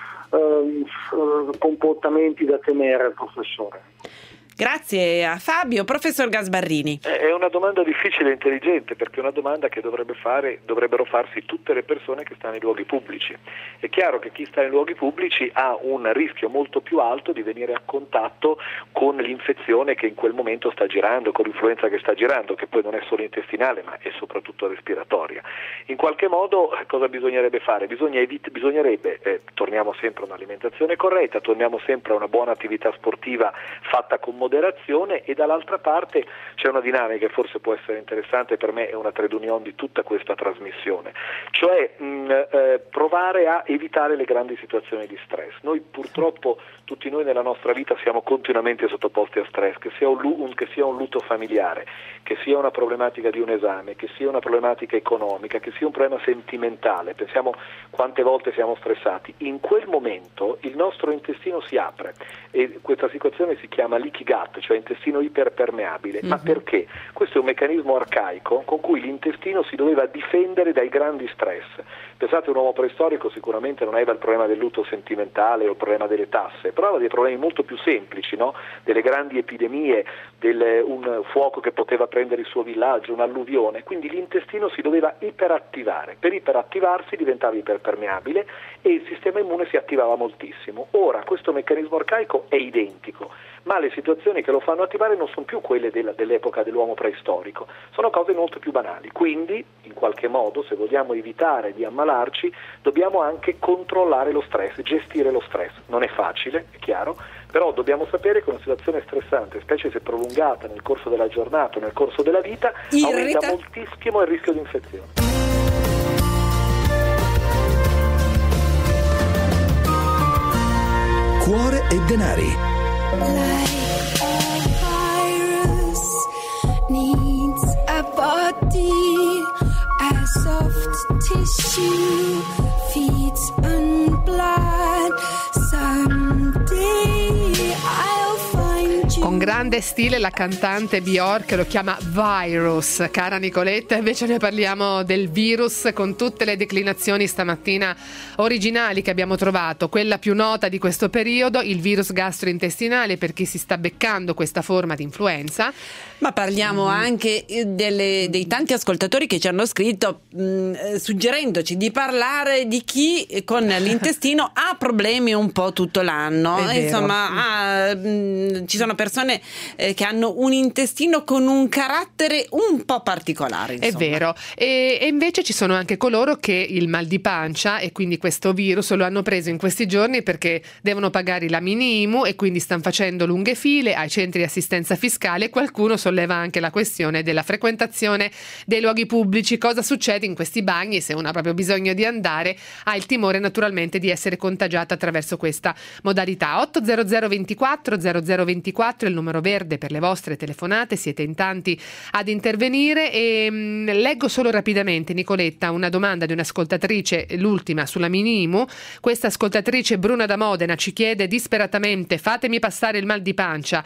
comportamenti da tenere al professore. Grazie a Fabio. Professor Gasbarrini. È una domanda difficile e intelligente, perché è una domanda che dovrebbero farsi tutte le persone che stanno in luoghi pubblici. È chiaro che chi sta in luoghi pubblici ha un rischio molto più alto di venire a contatto con l'infezione che in quel momento sta girando, con l'influenza che sta girando, che poi non è solo intestinale ma è soprattutto respiratoria. In qualche modo cosa bisognerebbe fare? Bisognerebbe, torniamo sempre a un'alimentazione corretta, torniamo sempre a una buona attività sportiva fatta con moderazione, e dall'altra parte c'è una dinamica che forse può essere interessante, per me è una trade union di tutta questa trasmissione, cioè provare a evitare le grandi situazioni di stress. Noi purtroppo, tutti noi nella nostra vita siamo continuamente sottoposti a stress, che sia un lutto familiare, che sia una problematica di un esame, che sia una problematica economica, che sia un problema sentimentale. Pensiamo quante volte siamo stressati. In quel momento il nostro intestino si apre e questa situazione si chiama leaky gut, cioè intestino iperpermeabile. Ma perché? Questo è un meccanismo arcaico con cui l'intestino si doveva difendere dai grandi stress. Pensate, un uomo preistorico sicuramente non aveva il problema del lutto sentimentale o il problema delle tasse, però aveva dei problemi molto più semplici, no? Delle grandi epidemie, un fuoco che poteva prendere il suo villaggio, un'alluvione. Quindi l'intestino si doveva iperattivare. Per iperattivarsi diventava iperpermeabile e il sistema immune si attivava moltissimo. Ora questo meccanismo arcaico è identico, ma le situazioni che lo fanno attivare non sono più quelle dell'epoca dell'uomo preistorico, sono cose molto più banali. Quindi, in qualche modo, se vogliamo evitare di ammalarci, dobbiamo anche controllare lo stress, gestire lo stress. Non è facile, è chiaro, però dobbiamo sapere che una situazione stressante, specie se prolungata nel corso della giornata o nel corso della vita, aumenta moltissimo il rischio di infezione. cuore e denari. Like a virus needs a body, a soft tissue feeds on blood. Someday I'll find you. Con grande stile la cantante Bjork lo chiama virus, cara Nicoletta, invece noi parliamo del virus con tutte le declinazioni stamattina originali che abbiamo trovato. Quella più nota di questo periodo, il virus gastrointestinale, per chi si sta beccando questa forma di influenza. Ma parliamo anche dei tanti ascoltatori che ci hanno scritto suggerendoci di parlare di chi con l'intestino ha problemi un po' tutto l'anno. Insomma, ci sono persone che hanno un intestino con un carattere un po' particolare. Insomma. È vero. E invece ci sono anche coloro che il mal di pancia e quindi questo virus lo hanno preso in questi giorni perché devono pagare la mini IMU e quindi stanno facendo lunghe file ai centri di assistenza fiscale. Qualcuno solleva anche la questione della frequentazione dei luoghi pubblici. Cosa succede in questi bagni se uno ha proprio bisogno di andare? Ha il timore naturalmente di essere contagiata attraverso questa modalità. 800 24 0024 il numero verde per le vostre telefonate, siete in tanti ad intervenire e leggo solo rapidamente, Nicoletta, una domanda di un'ascoltatrice, l'ultima sulla mini IMU. Questa ascoltatrice Bruna da Modena ci chiede disperatamente: fatemi passare il mal di pancia,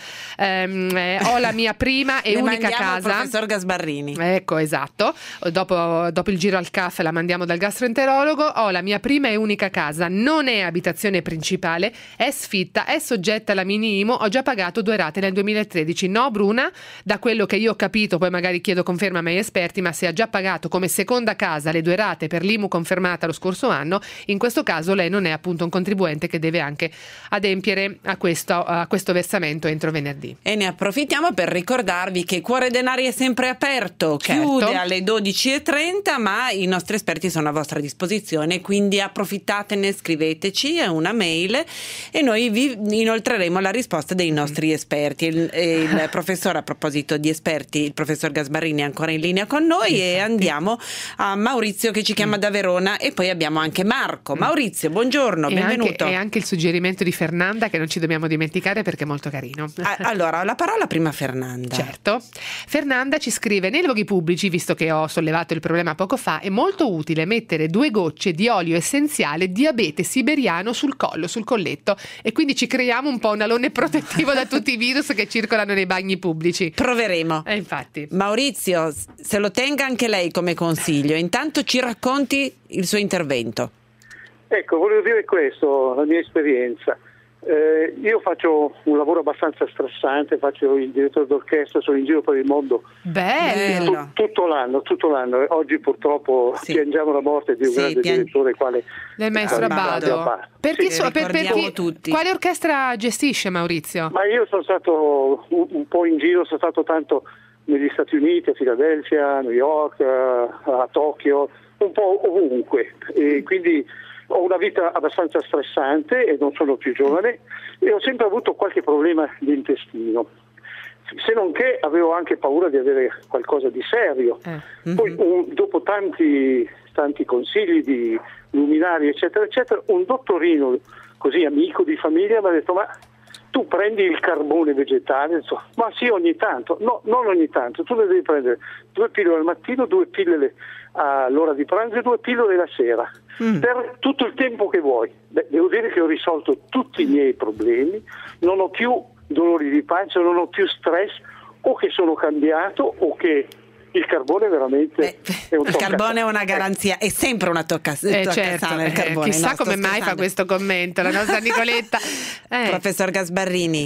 ho la mia prima e unica casa. Al professor Gasbarrini. Ecco, esatto, dopo il giro al caffè la mandiamo dal gastroenterologo. Ho la mia prima e unica casa, non è abitazione principale, è sfitta, è soggetta alla mini IMU, ho già pagato 2 rate nel 2013. No, Bruna, da quello che io ho capito, poi magari chiedo conferma ai miei esperti, ma se ha già pagato come seconda casa le 2 rate per l'IMU confermata lo scorso anno, in questo caso lei non è appunto un contribuente che deve anche adempiere a questo versamento entro venerdì. E ne approfittiamo per ricordarvi che Cuore Denari è sempre aperto, chiude alle 12:30, ma i nostri esperti sono a vostra disposizione, quindi approfittatene, scriveteci una mail e noi vi inoltreremo la risposta dei nostri esperti. Il professore, a proposito di esperti, il professor Gasbarrini è ancora in linea con noi e andiamo a Maurizio che ci chiama da Verona e poi abbiamo anche Marco. Maurizio, buongiorno, benvenuto. E anche il suggerimento di Fernanda che non ci dobbiamo dimenticare perché è molto carino. Allora, la parola prima Fernanda. Certo. Fernanda ci scrive: nei luoghi pubblici, visto che ho sollevato il problema poco fa, è molto utile mettere 2 gocce di olio essenziale diabete siberiano sul collo, sul colletto, e quindi ci creiamo un po' un alone protettivo da tutti i virus che circolano nei bagni pubblici. Proveremo. Infatti. Maurizio, se lo tenga anche lei come consiglio, intanto ci racconti il suo intervento. Ecco, volevo dire questo, la mia esperienza. Io faccio un lavoro abbastanza stressante, faccio il direttore d'orchestra, sono in giro per il mondo. Bello. Tutto l'anno. Oggi purtroppo piangiamo la morte di un grande direttore quale del maestro Abbado. Tutti. Quale orchestra gestisce, Maurizio? Ma io sono stato un po' in giro, sono stato tanto negli Stati Uniti, a Filadelfia, a New York, a Tokyo, un po' ovunque, e quindi ho una vita abbastanza stressante e non sono più giovane e ho sempre avuto qualche problema di intestino, se non che avevo anche paura di avere qualcosa di serio. Poi dopo tanti consigli di luminari eccetera eccetera, un dottorino così amico di famiglia mi ha detto: ma tu prendi il carbone vegetale? Ma sì, ogni tanto. No, non ogni tanto, tu ne devi prendere 2 pillole al mattino, 2 pillole all'ora di pranzo e 2 pillole la sera, per tutto il tempo che vuoi. Devo dire che ho risolto tutti i miei problemi, non ho più dolori di pancia, non ho più stress, o che sono cambiato o che il carbone veramente è un il carbone è una garanzia, è sempre una toccasana il carbone. Chissà come mai fa questo commento la nostra Nicoletta. Professor Gasbarrini.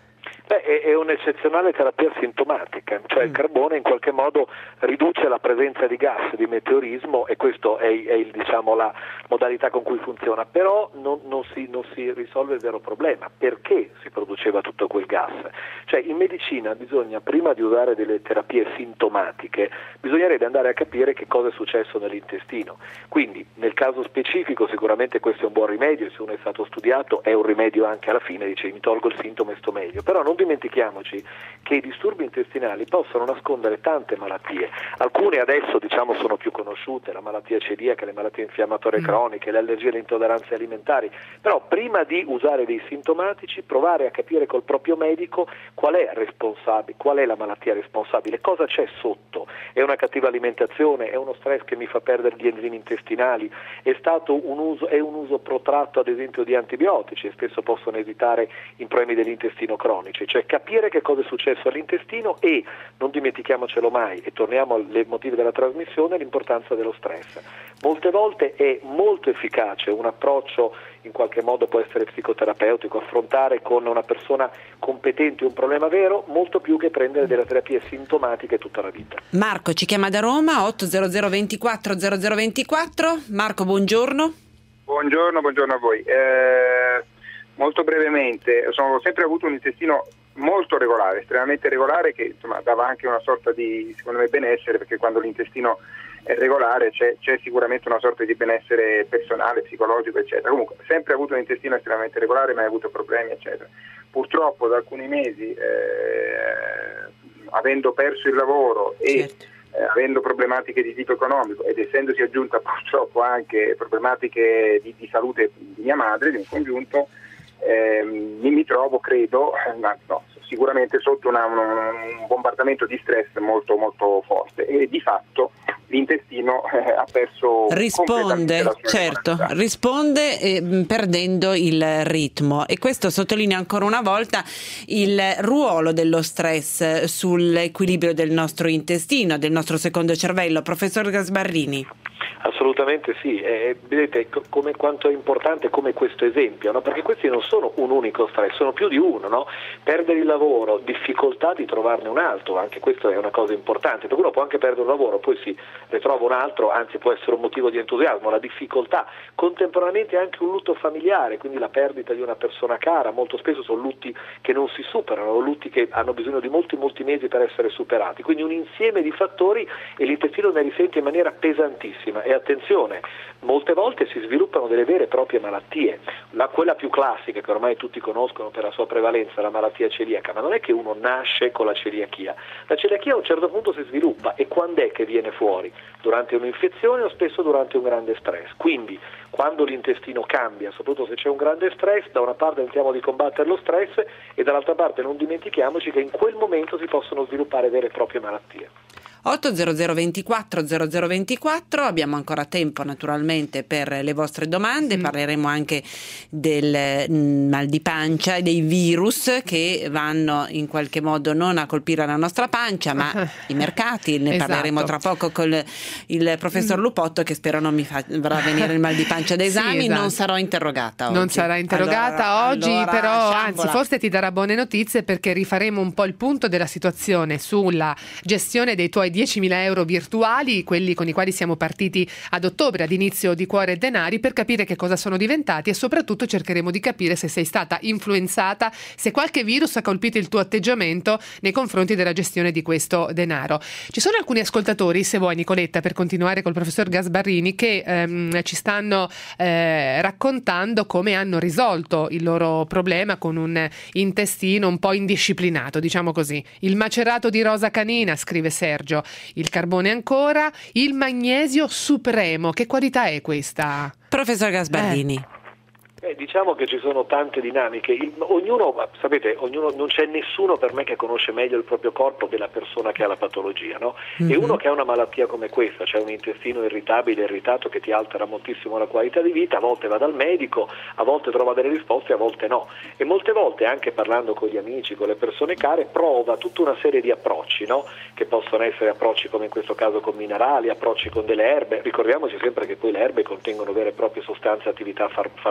È un'eccezionale terapia sintomatica, cioè il carbone in qualche modo riduce la presenza di gas, di meteorismo, e questo è la modalità con cui funziona, però non si risolve il vero problema: perché si produceva tutto quel gas. DAS. Cioè in medicina bisogna, prima di usare delle terapie sintomatiche, bisognerebbe andare a capire che cosa è successo nell'intestino. Quindi nel caso specifico sicuramente questo è un buon rimedio, se uno è stato studiato è un rimedio anche alla fine, dice mi tolgo il sintomo e sto meglio. Però non dimentichiamoci che i disturbi intestinali possono nascondere tante malattie. Alcune adesso sono più conosciute, la malattia celiaca, le malattie infiammatorie croniche, le allergie e le intolleranze alimentari. Però prima di usare dei sintomatici, provare a capire col proprio medico qual è responsabile, qual è la malattia responsabile, cosa c'è sotto. È una cattiva alimentazione, è uno stress che mi fa perdere gli enzimi intestinali, è un uso protratto ad esempio di antibiotici, e spesso possono esitare in problemi dell'intestino cronici. Cioè capire che cosa è successo all'intestino e, non dimentichiamocelo mai, e torniamo ai motivi della trasmissione, l'importanza dello stress. Molte volte è molto efficace un approccio, in qualche modo può essere psicoterapeutico, affrontare con una persona competente un problema vero, molto più che prendere delle terapie sintomatiche tutta la vita. Marco ci chiama da Roma, 800 24 0024. Marco, buongiorno. Buongiorno a voi. Molto brevemente, ho sempre avuto un intestino molto regolare, estremamente regolare, che dava anche una sorta di, secondo me, benessere, perché quando l'intestino è regolare c'è sicuramente una sorta di benessere personale, psicologico, eccetera. Comunque sempre avuto un intestino estremamente regolare, mai avuto problemi, eccetera. Purtroppo da alcuni mesi, avendo perso il lavoro e avendo problematiche di tipo economico, ed essendosi aggiunta purtroppo anche problematiche di salute di mia madre, di un congiunto, mi trovo, credo, sicuramente sotto un bombardamento di stress molto molto forte, e di fatto l'intestino ha perso risponde perdendo il ritmo, e questo sottolinea ancora una volta il ruolo dello stress sull'equilibrio del nostro intestino, del nostro secondo cervello. Professor Gasbarrini. Assolutamente sì, vedete come quanto è importante come questo esempio, no? Perché questi non sono un unico stress, sono più di uno, no? Perdere il lavoro, difficoltà di trovarne un altro, anche questo è una cosa importante, perché uno può anche perdere un lavoro, poi si ritrova un altro, anzi può essere un motivo di entusiasmo, la difficoltà, contemporaneamente anche un lutto familiare, quindi la perdita di una persona cara, molto spesso sono lutti che non si superano, lutti che hanno bisogno di molti mesi per essere superati, quindi un insieme di fattori, e l'intestino ne risente in maniera pesantissima. E attenzione, molte volte si sviluppano delle vere e proprie malattie, quella più classica che ormai tutti conoscono per la sua prevalenza, la malattia celiaca, ma non è che uno nasce con la celiachia a un certo punto si sviluppa, e quando è che viene fuori? Durante un'infezione o spesso durante un grande stress. Quindi quando l'intestino cambia, soprattutto se c'è un grande stress, da una parte tentiamo di combattere lo stress e dall'altra parte non dimentichiamoci che in quel momento si possono sviluppare vere e proprie malattie. 800 24 0024, abbiamo ancora tempo naturalmente per le vostre domande, parleremo anche del mal di pancia e dei virus che vanno in qualche modo non a colpire la nostra pancia ma i mercati, ne parleremo tra poco con il professor Lupotto, che spero non mi farà venire il mal di pancia da esami. Non sarò interrogata oggi. Non sarà interrogata oggi, allora, però sciambola. Anzi forse ti darà buone notizie, perché rifaremo un po' il punto della situazione sulla gestione dei tuoi 10.000 euro virtuali, quelli con i quali siamo partiti ad ottobre, ad inizio di Cuore e Denari, per capire che cosa sono diventati, e soprattutto cercheremo di capire se sei stata influenzata, se qualche virus ha colpito il tuo atteggiamento nei confronti della gestione di questo denaro. Ci sono alcuni ascoltatori, se vuoi Nicoletta, per continuare col professor Gasbarrini, che ci stanno raccontando come hanno risolto il loro problema con un intestino un po' indisciplinato, diciamo così. Il macerato di rosa canina, scrive Sergio, il carbone ancora, il magnesio supremo. Che qualità è questa? Professor Gasbarrini. Diciamo che ci sono tante dinamiche, ognuno, non c'è nessuno per me che conosce meglio il proprio corpo della persona che ha la patologia, no? E uno che ha una malattia come questa, cioè un intestino irritabile, irritato, che ti altera moltissimo la qualità di vita, a volte va dal medico, a volte trova delle risposte, a volte no, e molte volte anche parlando con gli amici, con le persone care, prova tutta una serie di approcci, no? Che possono essere approcci come in questo caso con minerali, approcci con delle erbe. Ricordiamoci sempre che poi le erbe contengono vere e proprie sostanze, attività farmacologiche,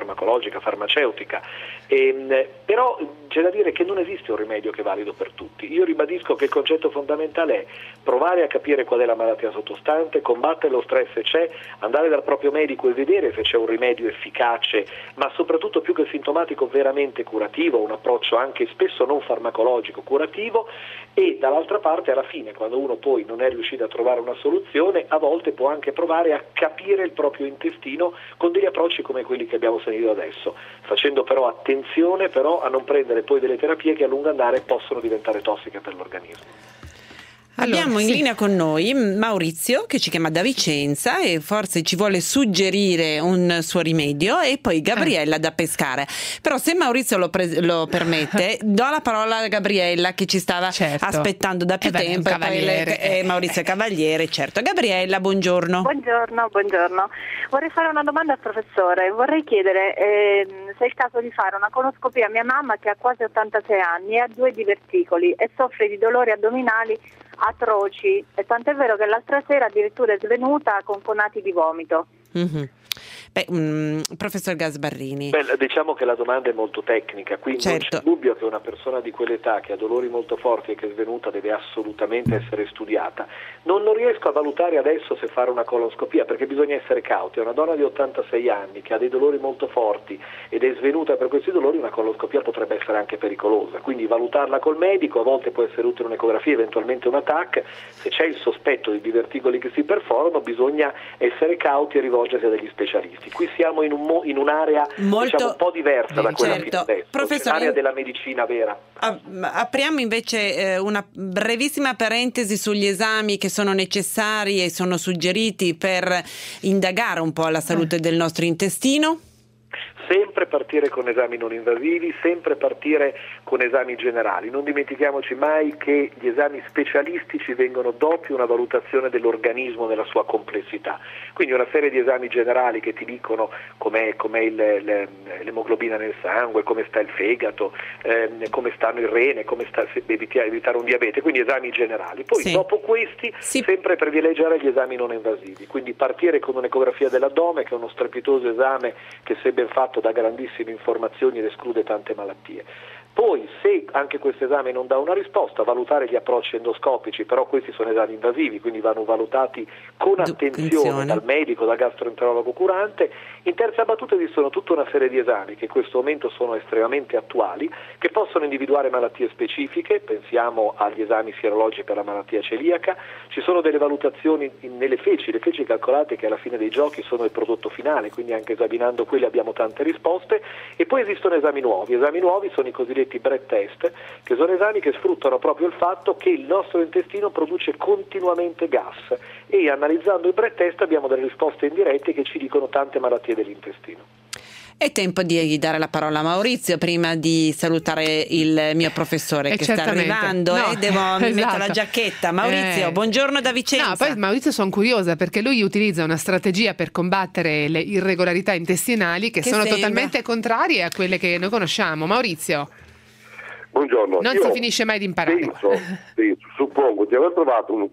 biologica, farmaceutica. Però c'è da dire che non esiste un rimedio che è valido per tutti. Io ribadisco che il concetto fondamentale è provare a capire qual è la malattia sottostante, combattere lo stress se c'è, andare dal proprio medico e vedere se c'è un rimedio efficace, ma soprattutto più che sintomatico veramente curativo, un approccio anche spesso non farmacologico curativo, e dall'altra parte alla fine, quando uno poi non è riuscito a trovare una soluzione, a volte può anche provare a capire il proprio intestino con degli approcci come quelli che abbiamo sentito adesso, facendo però attenzione a non prendere poi delle terapie che a lungo andare possono diventare tossiche per l'organismo. Abbiamo in linea con noi Maurizio che ci chiama da Vicenza e forse ci vuole suggerire un suo rimedio, e poi Gabriella da Pescara. Però se Maurizio lo permette, do la parola a Gabriella che ci stava aspettando da più tempo. Maurizio è cavaliere, certo. Gabriella, buongiorno. Buongiorno. Vorrei fare una domanda al professore. Vorrei chiedere se è il caso di fare una coloscopia a mia mamma che ha quasi 86 anni e ha 2 diverticoli e soffre di dolori addominali atroci, e tant'è vero che l'altra sera addirittura è svenuta con conati di vomito. Professor Gasbarrini. Diciamo che la domanda è molto tecnica, quindi non c'è dubbio che una persona di quell'età che ha dolori molto forti e che è svenuta deve assolutamente essere studiata. Non riesco a valutare adesso se fare una coloscopia, perché bisogna essere cauti. È una donna di 86 anni che ha dei dolori molto forti ed è svenuta per questi dolori, una coloscopia potrebbe essere anche pericolosa, quindi valutarla col medico. A volte può essere utile un'ecografia, eventualmente un TAC. Se c'è il sospetto di diverticoli che si perforano, bisogna essere cauti e rivolgersi a degli specialisti. Qui siamo in un'area diciamo un po' diversa da quella fino adesso, l'area della medicina vera. Apriamo invece una brevissima parentesi sugli esami che sono necessari e sono suggeriti per indagare un po' la salute del nostro intestino. Sempre partire con esami non invasivi, sempre partire con esami generali. Non dimentichiamoci mai che gli esami specialistici vengono dopo una valutazione dell'organismo nella sua complessità. Quindi una serie di esami generali che ti dicono com'è l'emoglobina nel sangue, come sta il fegato, come stanno il rene, come sta evitare un diabete, quindi esami generali. Poi dopo questi sempre privilegiare gli esami non invasivi, quindi partire con un'ecografia dell'addome, che è uno strepitoso esame che, se ben fatto, dà grandissime informazioni ed esclude tante malattie. Poi, se anche questo esame non dà una risposta, valutare gli approcci endoscopici, però questi sono esami invasivi, quindi vanno valutati con attenzione dal medico, dal gastroenterologo curante. In terza battuta esistono tutta una serie di esami che in questo momento sono estremamente attuali, che possono individuare malattie specifiche. Pensiamo agli esami sierologici per la malattia celiaca. Ci sono delle valutazioni nelle feci, le feci calcolate che alla fine dei giochi sono il prodotto finale, quindi anche esaminando quelli abbiamo tante risposte. E poi esistono esami nuovi sono i cosiddetti breath test, che sono esami che sfruttano proprio il fatto che il nostro intestino produce continuamente gas, e analizzando i breath test abbiamo delle risposte indirette che ci dicono tante malattie dell'intestino. È tempo di dare la parola a Maurizio prima di salutare il mio professore che sta arrivando. Devo mettere la giacchetta. Maurizio, buongiorno da Vicenza. No, poi Maurizio sono curiosa perché lui utilizza una strategia per combattere le irregolarità intestinali che sono totalmente contrarie a quelle che noi conosciamo. Maurizio. Buongiorno. Non si finisce mai di imparare. Suppongo di aver trovato un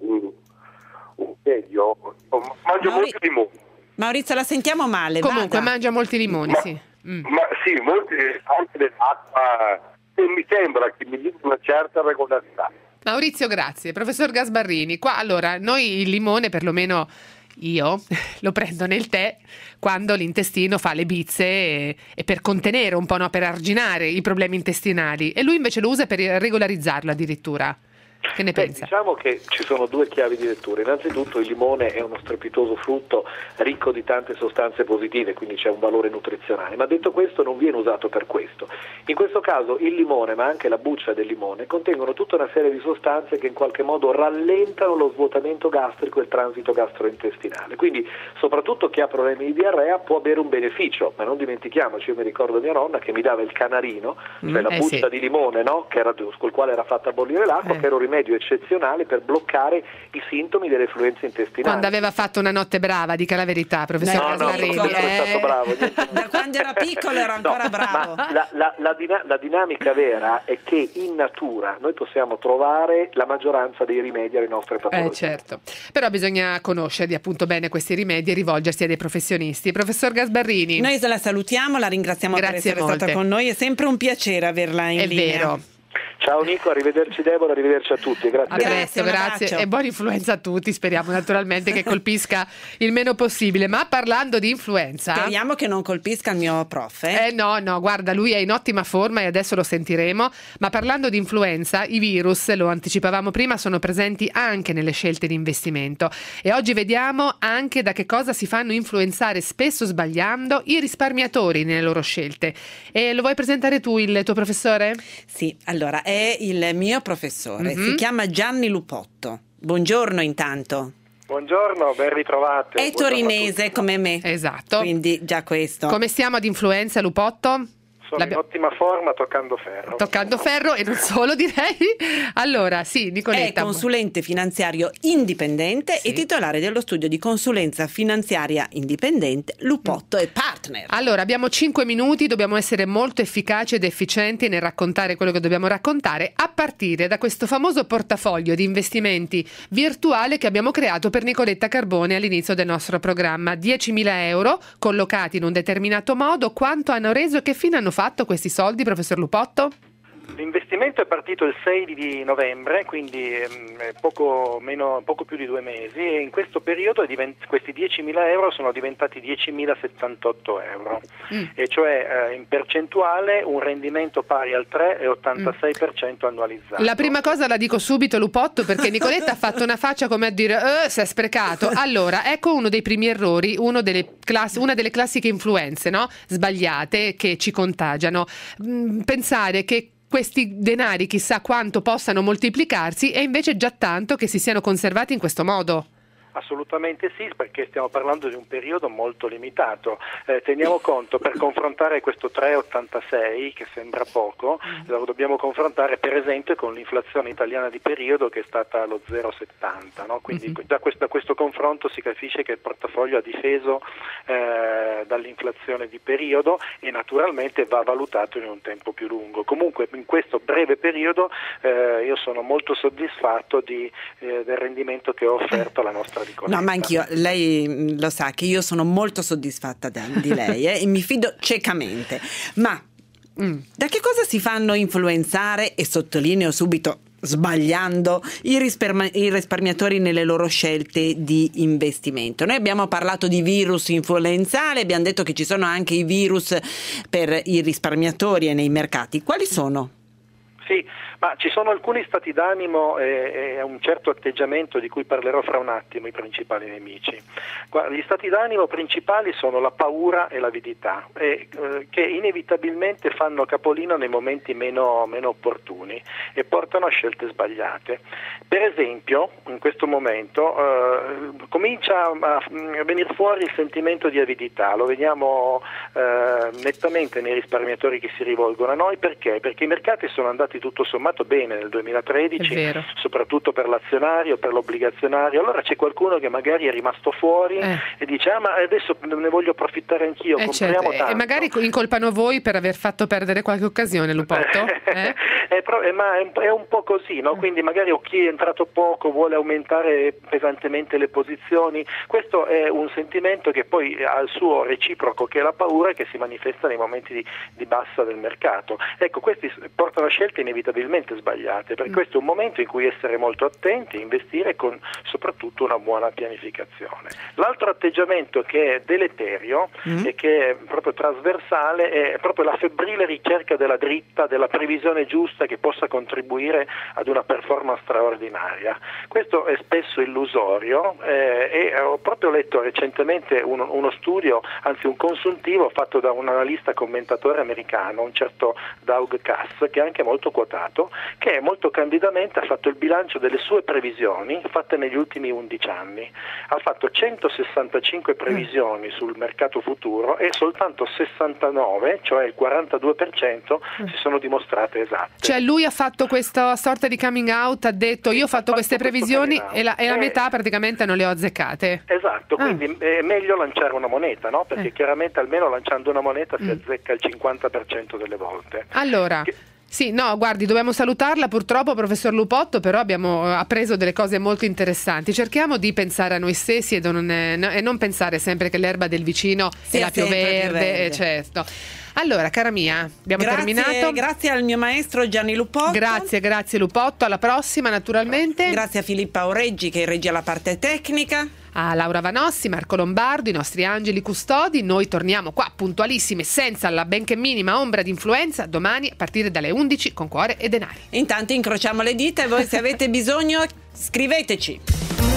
medio. Mangio molti limoni. Maurizio, la sentiamo male. Comunque mangia molti limoni, sì. Ma sì, molti, anche dell'acqua, e mi sembra che mi dia una certa regolarità. Maurizio, grazie. Professor Gasbarrini, qua allora noi il limone, perlomeno io, lo prendo nel tè quando l'intestino fa le bizze e per contenere un po', per arginare i problemi intestinali, e lui invece lo usa per regolarizzarlo addirittura. Che ne pensa? Diciamo che ci sono due chiavi di lettura. Innanzitutto il limone è uno strepitoso frutto ricco di tante sostanze positive, quindi c'è un valore nutrizionale, ma detto questo non viene usato per questo. In questo caso il limone, ma anche la buccia del limone, contengono tutta una serie di sostanze che in qualche modo rallentano lo svuotamento gastrico e il transito gastrointestinale, quindi soprattutto chi ha problemi di diarrea può avere un beneficio, ma non dimentichiamoci, io mi ricordo mia nonna che mi dava il canarino, cioè la buccia di limone, col quale era fatta bollire l'acqua, che era un rimedio eccezionale per bloccare i sintomi delle fluenze intestinali. Quando aveva fatto una notte brava, dica la verità, professor Gasbarrini. No, è stato bravo. Da quando era piccolo era ancora bravo. Ma la dinamica vera è che in natura noi possiamo trovare la maggioranza dei rimedi alle nostre patologie. Certo, però bisogna conoscerli appunto bene questi rimedi e rivolgersi a dei professionisti. Professor Gasbarrini. Noi la salutiamo, la ringraziamo per essere stata con noi, è sempre un piacere averla in linea. È vero. Ciao Nico, arrivederci Deborah, arrivederci a tutti. Grazie. A presto, grazie e buona influenza a tutti. Speriamo naturalmente che colpisca il meno possibile. Ma parlando di influenza, speriamo che non colpisca il mio prof. No, guarda, lui è in ottima forma e adesso lo sentiremo. Ma parlando di influenza, i virus, lo anticipavamo prima, sono presenti anche nelle scelte di investimento. E oggi vediamo anche da che cosa si fanno influenzare, spesso sbagliando, i risparmiatori nelle loro scelte. E lo vuoi presentare tu, il tuo professore? Sì, allora è il mio professore, si chiama Gianni Lupotto. Buongiorno intanto. Buongiorno, ben ritrovate. È torinese come me. Esatto. Quindi già questo. Come stiamo ad influenza, Lupotto? Sono in ottima forma, toccando ferro. Toccando ferro e non solo, direi. Allora, sì, Nicoletta. È consulente finanziario indipendente e titolare dello studio di consulenza finanziaria indipendente Lupotto e Partner. Allora, abbiamo 5 minuti, dobbiamo essere molto efficaci ed efficienti nel raccontare quello che dobbiamo raccontare, a partire da questo famoso portafoglio di investimenti virtuale che abbiamo creato per Nicoletta Carbone all'inizio del nostro programma. 10.000 euro collocati in un determinato modo. Quanto hanno reso e che fine hanno fatto questi soldi, professor Lupotto? L'investimento è partito il 6 di novembre, quindi poco più di 2 mesi, e in questo periodo questi 10.000 euro sono diventati 10.078 euro, e cioè in percentuale un rendimento pari al 3,86% annualizzato. La prima cosa la dico subito, Lupotto, perché Nicoletta ha fatto una faccia come a dire si è sprecato. Allora, ecco uno dei primi errori, una delle classiche influenze, no? Sbagliate che ci contagiano. Pensare che questi denari chissà quanto possano moltiplicarsi e invece già tanto che si siano conservati in questo modo. Assolutamente sì, perché stiamo parlando di un periodo molto limitato. Teniamo conto, per confrontare questo 3,86 che sembra poco, lo dobbiamo confrontare per esempio con l'inflazione italiana di periodo che è stata allo 0,70, no? Quindi da questo confronto si capisce che il portafoglio ha difeso dall'inflazione di periodo e naturalmente va valutato in un tempo più lungo. Comunque in questo breve periodo io sono molto soddisfatto del rendimento che ho offerto alla nostra Nicoletta. No, ma anch'io, lei lo sa che io sono molto soddisfatta di lei e mi fido ciecamente. Ma da che cosa si fanno influenzare, e sottolineo subito sbagliando, i risparmiatori nelle loro scelte di investimento? Noi abbiamo parlato di virus influenzale, abbiamo detto che ci sono anche i virus per i risparmiatori e nei mercati. Quali sono? Sì, ma ci sono alcuni stati d'animo e un certo atteggiamento di cui parlerò fra un attimo, i principali nemici. Guarda, gli stati d'animo principali sono la paura e l'avidità, che inevitabilmente fanno capolino nei momenti meno opportuni e portano a scelte sbagliate. Per esempio, in questo momento comincia a venire fuori il sentimento di avidità, lo vediamo nettamente nei risparmiatori che si rivolgono a noi. Perché? Perché i mercati sono andati tutto sommato bene nel 2013, soprattutto per l'azionario, per l'obbligazionario. Allora c'è qualcuno che magari è rimasto fuori e dice ma adesso ne voglio approfittare anch'io, compriamo tanto. E magari incolpano voi per aver fatto perdere qualche occasione, Lupotto? Ma è un po' così, no? Quindi magari chi è entrato poco vuole aumentare pesantemente le posizioni. Questo è un sentimento che poi ha il suo reciproco, che è la paura, che si manifesta nei momenti di bassa del mercato. Ecco, questi portano a scelte inevitabilmente sbagliate, per questo è un momento in cui essere molto attenti e investire con soprattutto una buona pianificazione. L'altro atteggiamento che è deleterio e che è proprio trasversale è proprio la febbrile ricerca della dritta, della previsione giusta che possa contribuire ad una performance straordinaria. Questo è spesso illusorio e ho proprio letto recentemente uno studio, anzi un consuntivo fatto da un analista commentatore americano, un certo Doug Cass, che è anche molto quotato, che molto candidamente ha fatto il bilancio delle sue previsioni fatte negli ultimi 11 anni. Ha fatto 165 previsioni sul mercato futuro e soltanto 69, cioè il 42%, si sono dimostrate esatte. Cioè lui ha fatto questa sorta di coming out, ha detto io ho fatto queste previsioni e la metà praticamente non le ho azzeccate. Esatto, quindi è meglio lanciare una moneta, no? Perché chiaramente almeno lanciando una moneta si azzecca il 50% delle volte. Allora, sì, no, guardi, dobbiamo salutarla purtroppo, professor Lupotto, però abbiamo appreso delle cose molto interessanti. Cerchiamo di pensare a noi stessi e non pensare sempre che l'erba del vicino è la più verde. Certo. Allora, cara mia, abbiamo terminato. Grazie al mio maestro Gianni Lupotto. Grazie Lupotto, alla prossima naturalmente. Grazie a Filippa Oreggi che regge la parte tecnica. A Laura Vanossi, Marco Lombardo, i nostri angeli custodi. Noi torniamo qua puntualissime, senza la benché minima ombra di influenza, domani a partire dalle 11 con Cuore e Denari. Intanto incrociamo le dita e voi se avete bisogno scriveteci.